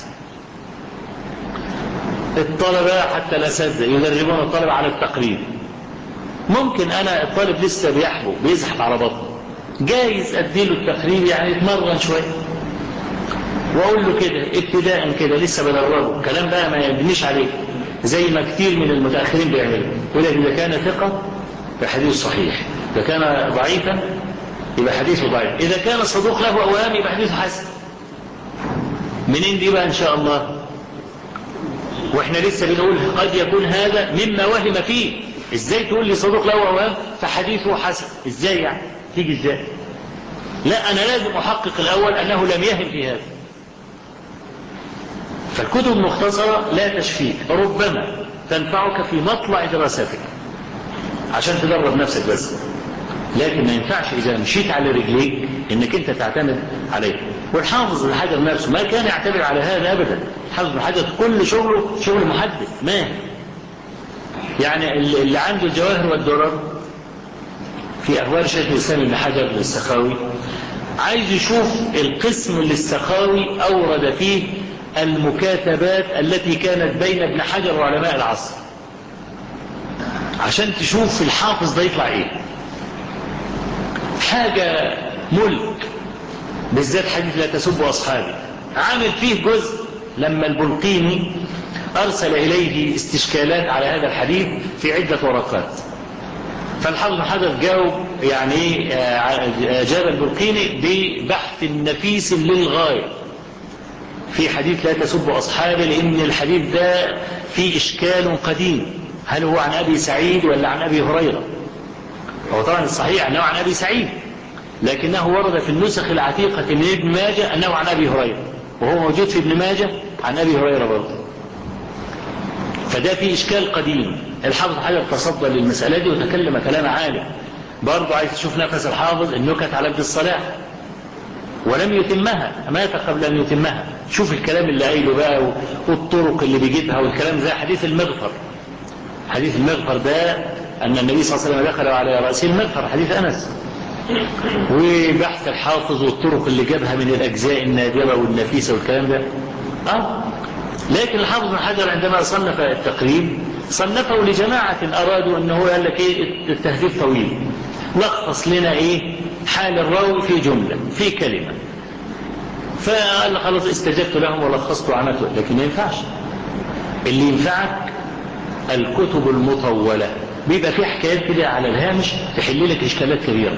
الطلبة حتى الأساتذة يدربون الطلبة على التقريب. ممكن أنا الطالب لسه بيحبو بيزحف على بطنه، جايز أديله التقريب يعني يتمرن شوية وأقول له كده ابتداء كده لسه بدربه. الكلام بقى ما يبنيش عليه زي ما كتير من المتأخرين بيعملوا، يقول لك إذا كان ثقة فحديث صحيح، إذا كان ضعيفا يبقى حديثه ضعيف، إذا كان صدوق له أوهام يبقى حديثه حسن. منين دي بقى إن شاء الله؟ وإحنا لسه بنقول قد يكون هذا مما وهم فيه. إزاي تقول لي صدوق له أوهام فحديثه حسن؟ إزاي يعني؟ تيجي إزاي؟ لا، أنا لازم أحقق الأول أنه لم يهم في هذا. فالكتب المختصرة لا تشفيك، ربما تنفعك في مطلع دراستك عشان تدرب نفسك بس، لكن ما ينفعش إذا مشيت على رجليك إنك أنت تعتمد عليه. والحافظ بن حجر نفسه ما كان يعتمد على هذا أبدا. الحافظ بن حجر كل شغله شغل محدث ماهر، يعني اللي عنده الجواهر والدرر في أخبار شيخ الإسلام ابن حجر للسخاوي عايز يشوف القسم اللي السخاوي أورد فيه المكاتبات التي كانت بين ابن حجر وعلماء العصر، عشان تشوف الحافظ ده يطلع ايه. حاجة ملك، بالذات حديث لا تسبوا أصحابي، عامل فيه جزء لما البلقيني أرسل إليه استشكالات على هذا الحديث في عدة ورقات. فالحافظ بن حجر جاوب يعني أجاب البلقيني ببحث نفيس للغاية في حديث لا تسبوا أصحابي، لأن الحديث ده فيه إشكال قديم، هل هو عن أبي سعيد ولا عن أبي هريرة؟ هو طبعا الصحيح أنه عن أبي سعيد، لكنه ورد في النسخ العتيقة من ابن ماجه أنه عن أبي هريرة، وهو موجود في ابن ماجه عن أبي هريرة برضه. فده في إشكال قديم. الحافظ حجر تصدى للمسألة دي وتكلم كلام عالي. برضه عايز تشوف نفس الحافظ النكت على ابن الصلاح، ولم يتمها، مات قبل أن يتمها. شوف الكلام اللي قايله بقى والطرق اللي بيجيبها والكلام زي حديث المغفر. حديث المغفر ده أن النبي صلى الله عليه وسلم دخل على رأسه المغفر، حديث أنس. وبحث الحافظ والطرق اللي جابها من الأجزاء النادرة والنفيسة والكلام ده. لكن الحافظ بن حجر عندما صنف التقريب صنفه لجماعة أرادوا أنه قال لك إيه التهذيب طويل، لخص لنا إيه حال الراوي في جملة في كلمة. فقال خلاص استجبت لهم ولخصت وعملت، لكن ما ينفعش. اللي ينفعك الكتب المطولة، بيبقى في حكايات كده على الهامش تحل لك إشكالات كبيرة.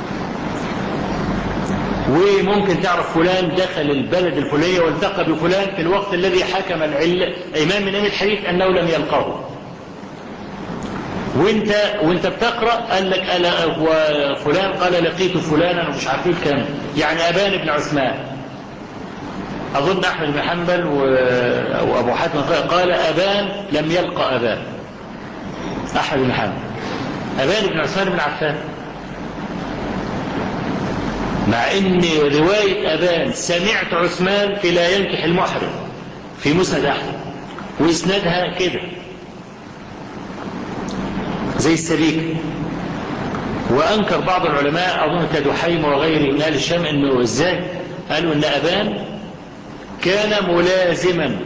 وممكن تعرف فلان دخل البلد الفلانية والتقى بفلان في الوقت الذي حكم إمام من أئمة الحديث أنه لم يلقاه، وانت بتقرأ قال لك وفلان قال لقيت فلانا ومش عارفين كم، يعني أبان بن عثمان، أظن أحمد بن حنبل وأبو حاتم قال أبان لم يلقى أبان، أحمد بن حنبل أبان بن عثمان بن عفان، مع ان رواية أبان سمعت عثمان في لا ينكح المحرم في مسند أحمد وإسنادها كده زي السبيك. وأنكر بعض العلماء أظن كدحيم وغيره من أهل الشام أنه إزاي، قالوا أن أبان كان ملازما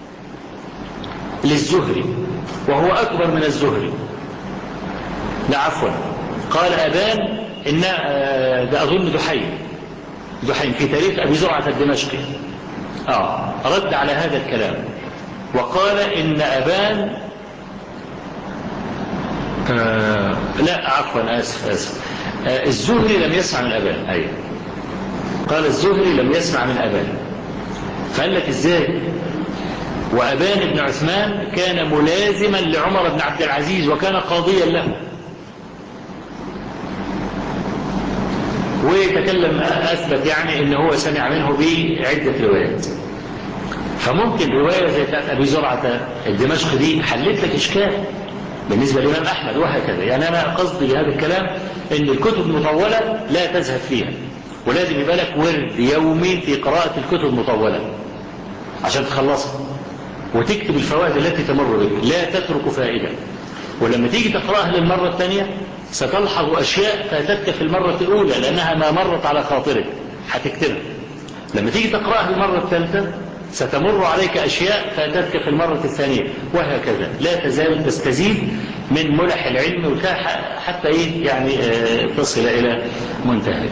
للزهري وهو أكبر من الزهري. لا عفوا، قال أبان إن ده أظن دحيم في تاريخ أبي زرعة الدمشقي رد على هذا الكلام وقال إن أبان لا عفوا آسف الزهري لم يسمع من أبان. أيوة قال الزهري لم يسمع من أبان. فقال لك إزاي وأبان بن عثمان كان ملازما لعمر بن عبد العزيز وكان قاضيا له. ويتكلم أثبت يعني إن هو سمع منه بعدة روايات. فممكن رواية زي بتاعت أبي زرعة الدمشق دي حلت لك إشكال بالنسبة للإمام أحمد وهكذا. يعني أنا قصدي بهذا الكلام إن الكتب المطولة لا تزهد فيها، ولازم يبقى لك ورد يومي في قراءة الكتب المطولة عشان تخلصها وتكتب الفوائد التي تمر بك، لا تترك فائدة. ولما تيجي تقرأها للمرة الثانية ستلحظ أشياء فاتتك في المرة الأولى لأنها ما مرت على خاطرك هتكتبها. لما تيجي تقرأها المرة الثالثة ستمر عليك أشياء فاتتك في المرة الثانية، وهكذا لا تزال تستزيد من ملح العلم حتى يعني تصل إلى منتهى.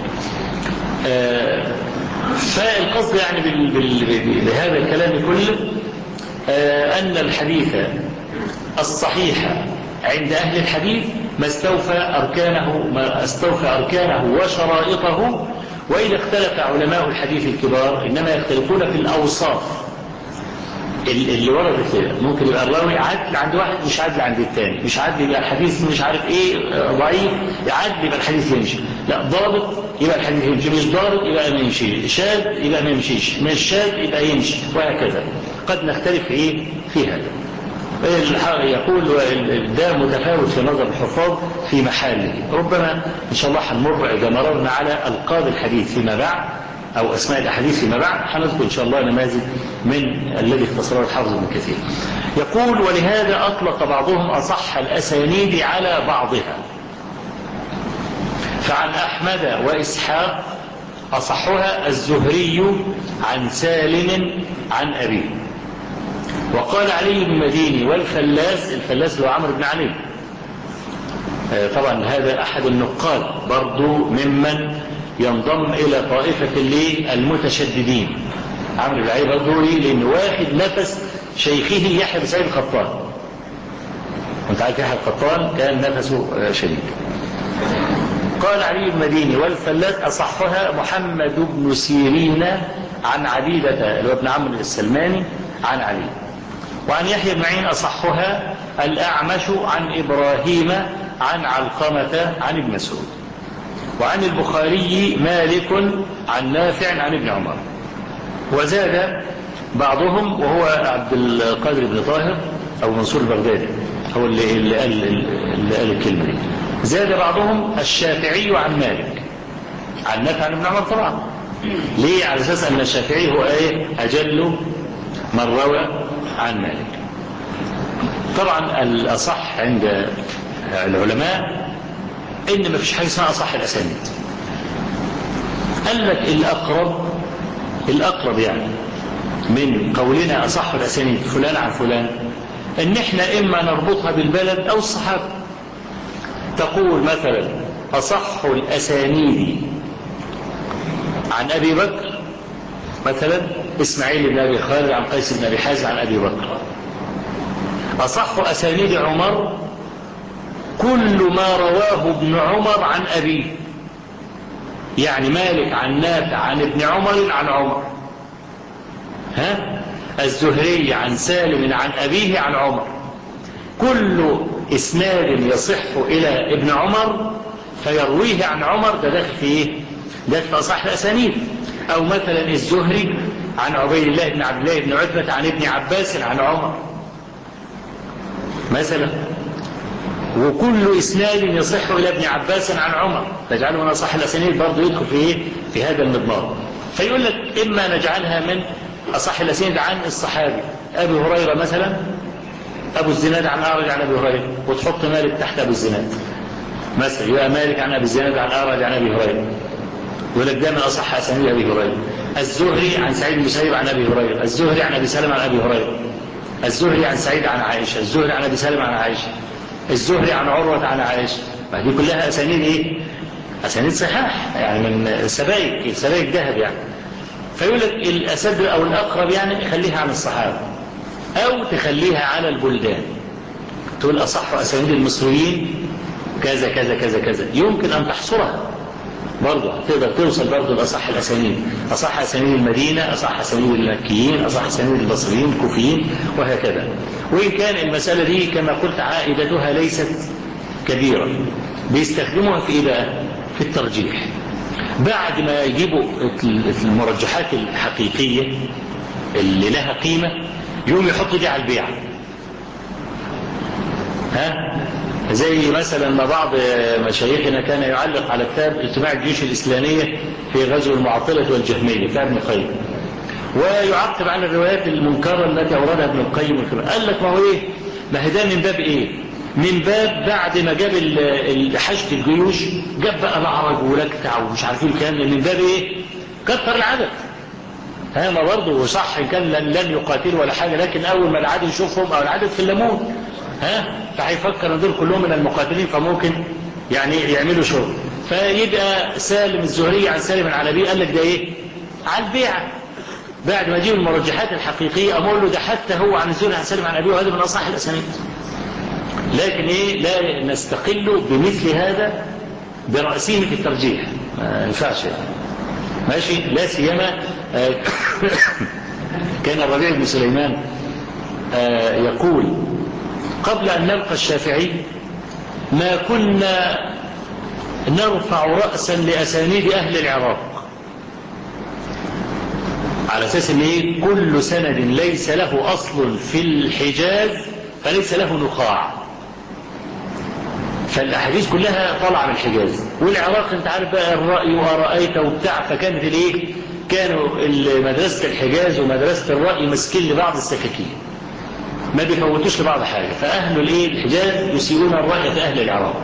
فالقصد يعني بهذا الكلام كله أن الحديث الصحيح عند أهل الحديث ما استوفى أركانه وشرائطه. وإذا اختلف علماء الحديث الكبار إنما يختلفون في الأوصاف اللي وردت كده. ممكن يبقى الراوي عدل عند واحد مش عدل عند الثاني، مش عدل يبقى الحديث مش عارف ضعيف، عدل يبقى الحديث يمشي، لا ضابط يبقى الحديث يمشي، مش ضابط يبقى ما يمشي، شاذ يبقى ما يمشيش، مش شاذ يبقى يمشي، وهكذا. قد نختلف في هذا. يقول ده متفاوت في نظر الحفاظ في محله. ربما إن شاء الله هنمر إذا مررنا على ألقاب الحديث فيما بعد أو أسماء الأحاديث فيما بعد هنذكر إن شاء الله نماذج من الذي اختصره الحافظ ابن كثير. يقول ولهذا أطلق بعضهم أصح الأسانيد على بعضها، فعن أحمد وإسحاق أصحها الزهري عن سالم عن طبعا هذا أحد النقاد برضو ممن ينضم إلى طائفة المتشددين. عمرو بن علي برضو لأن واخد نفس شيخه يحيى بن سعيد القطان، وانت عارف يحيى القطان كان نفسه شديد. قال علي بن المديني والفلات أصحها محمد بن سيرين عن عبيدة اللي هو ابن عمرو السلماني عن علي. وعن يحيى بن معين أصحها الأعمش عن إبراهيم عن علقمة عن ابن مسعود. وعن البخاري مالك عن نافع عن ابن عمر. وزاد بعضهم وهو عبد القادر بن طاهر أو منصور البغدادي هو اللي قال الكلمة دي. زاد بعضهم الشافعي عن مالك عن نافع عن ابن عمر طبعا. ليه؟ على أساس أن الشافعي هو أجل من روى عن مالك. طبعا الأصح عند العلماء إن ما فيش حاجة اسمها أصح الأسانيد. قال لك الأقرب يعني من قولنا أصح الأسانيد فلان عن فلان إن إحنا إما نربطها بالبلد أو الصحابة. تقول مثلا أصح الأسانيد عن أبي بكر مثلا إسماعيل بن أبي خالد عن قيس بن أبي حازم عن أبي بكر. أصح أسانيد عمر كل ما رواه ابن عمر عن أبيه، يعني مالك عن نافع عن ابن عمر عن عمر، الزهري عن سالم عن أبيه عن عمر. كل إسناد يصح إلى ابن عمر فيرويه عن عمر ده داخل في إيه؟ ده في أصح الأسانيد. أو مثلا الزهري عن عبيد الله بن عبد الله بن عتبة عن ابن عباس عن عمر مثلا. وكل إسناد يصح إلى ابن عباس عن عمر تجعله من أصح الأسانيد برضه يدخل في إيه؟ في هذا المضمار. فيقول لك إما نجعلها من أصح الأسانيد عن الصحابي أبي هريرة مثلا، أبو الزناد عن أعرج عن أبي هريرة، وتحط مالك تحت أبو الزناد مثلا، يبقى مالك عن أبي الزناد عن أعرج عن أبي هريرة، يقول لك ده من أصح أسانيد أبي هريرة. الزهري عن سعيد بن المسيب عن أبي هريرة، الزهري عن أبي سلمة عن أبي هريرة، الزهري عن سعيد عن عائشة، الزهري عن أبي سلمة عن عائشة، الزهري عن عروة عن عائشة. دي كلها أسانيد إيه؟ أسانيد صحاح يعني من سبائك ذهب يعني. فيقول لك الأسد أو الأقرب يعني خليها عن الصحابة أو تخليها على البلدان. تقول أصح أسانيد المصريين كذا كذا كذا كذا، يمكن أن تحصرها برضه، تقدر توصل برضه لأصح الأسانيد، أصح أسانيد المدينة، أصح أسانيد المكيين، أصح أسانيد البصريين الكوفيين وهكذا. وإن كان المسألة دي كما قلت عائدتها ليست كبيرة، بيستخدموها في إيه بقى؟ في الترجيح. بعد ما يجيبوا المرجحات الحقيقية اللي لها قيمة يوم يحطوا دي على البيع. زي مثلا ما بعض مشايخنا كان يعلق على كتاب اجتماع الجيوش الإسلامية في غزو المعطلة والجهمية بتاع ابن القيم، ويعقب على الروايات المنكرة التي أوردها ابن القيم. قال لك ما هو إيه؟ ما هي ده من باب إيه؟ من باب بعد ما جاب حشد الجيوش جاب بقى معرج ولكتع ومش عارفين الكلام، من باب إيه؟ كثر العدد. ما برضه صح إن كان لن يقاتلوا ولا حاجة، لكن أول ما العدد يشوفهم أو العدد في الليمون فهيفكر ان دول كلهم من المقاتلين، فممكن يعني يعملوا شغل. فيبقى سالم الزهري عن سالم عن أبيه قال لك ده ايه؟ على البيعة. بعد ما يجيب المرجحات الحقيقية أقول له ده حتى هو عن الزهري عن سالم عن أبيه، وهذا من أصح الأسانيد. لكن ايه؟ لا نستقل بمثل هذا برأسه في الترجيح، ما ينفعش يعني. ماشي. لا سيما كان الربيع بن سليمان يقول قبل أن نلقى الشافعي ما كنا نرفع رأسا لأسانيد أهل العراق، على أساس أن إيه؟ كل سند ليس له أصل في الحجاز فليس له نخاع، فالأحاديث كلها طالعة من الحجاز. والعراق أنت عارف بقى الرأي وأرأيت وبتاع، فكانت الإيه؟ كانوا مدرسة الحجاز ومدرسة الرأي مسكين لبعض السكاكين، ما بيفوتوش لبعض حاجة. فأهل الحجاز يسيئون الرأي في أهل العراق.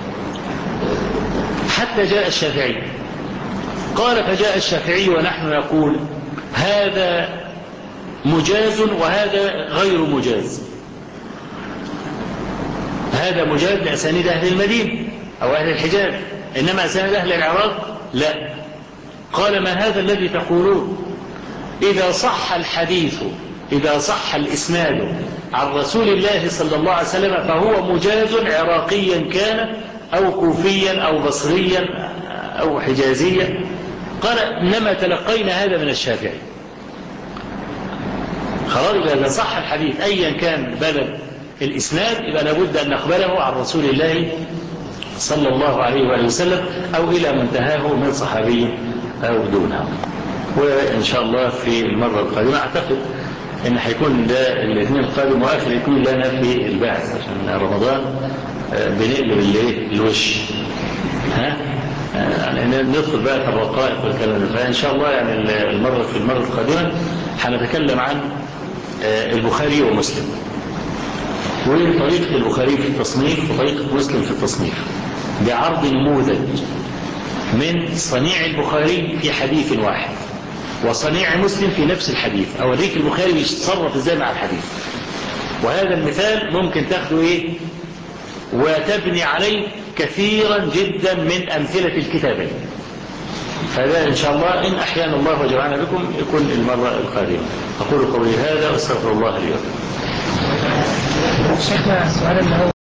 حتى جاء الشافعي قال فجاء الشافعي ونحن نقول هذا مجاز وهذا غير مجاز. هذا مجاز لأسانيد أهل المدينة أو أهل الحجاز، إنما أسانيد أهل العراق لا. قال ما هذا الذي تقولون؟ إذا صح الحديث، إذا صح الإسناد عن رسول الله صلى الله عليه وسلم فهو مجاز عراقيا كان أو كوفيا أو بصريا أو حجازيا. قال إنما تلقينا هذا من الشافعي. خلاص، إذا صح الحديث أيا كان بلد الإسناد يبقى لابد أن نقبله عن رسول الله صلى الله عليه وآله وسلم أو إلى منتهاه من صحابي أو دونه. وإن شاء الله في المرة القادمة أعتقد إن هيكون ده الاثنين القادم وآخر الاثنين لنا في البحث عشان رمضان بنقلب الوش يعني ندخل بقى في الرقائق والكلام ده. فإن شاء الله يعني في المرة القادمة هنتكلم عن البخاري ومسلم وطريقة البخاري في التصنيف وطريقة مسلم في التصنيف بعرض نموذج من صنيع البخاري في حديث واحد وصنيع مسلم في نفس الحديث. أوريك البخاري بيتصرف ازاي مع الحديث، وهذا المثال ممكن تاخده وتبني عليه كثيرا جدا من أمثلة الكتابين. فهذا إن شاء الله إن أحيانا الله وجمعنا بكم يكون المرة القادمة. أقول قولي هذا واستغفر الله لي ولكم. شيخنا السؤال اللي هو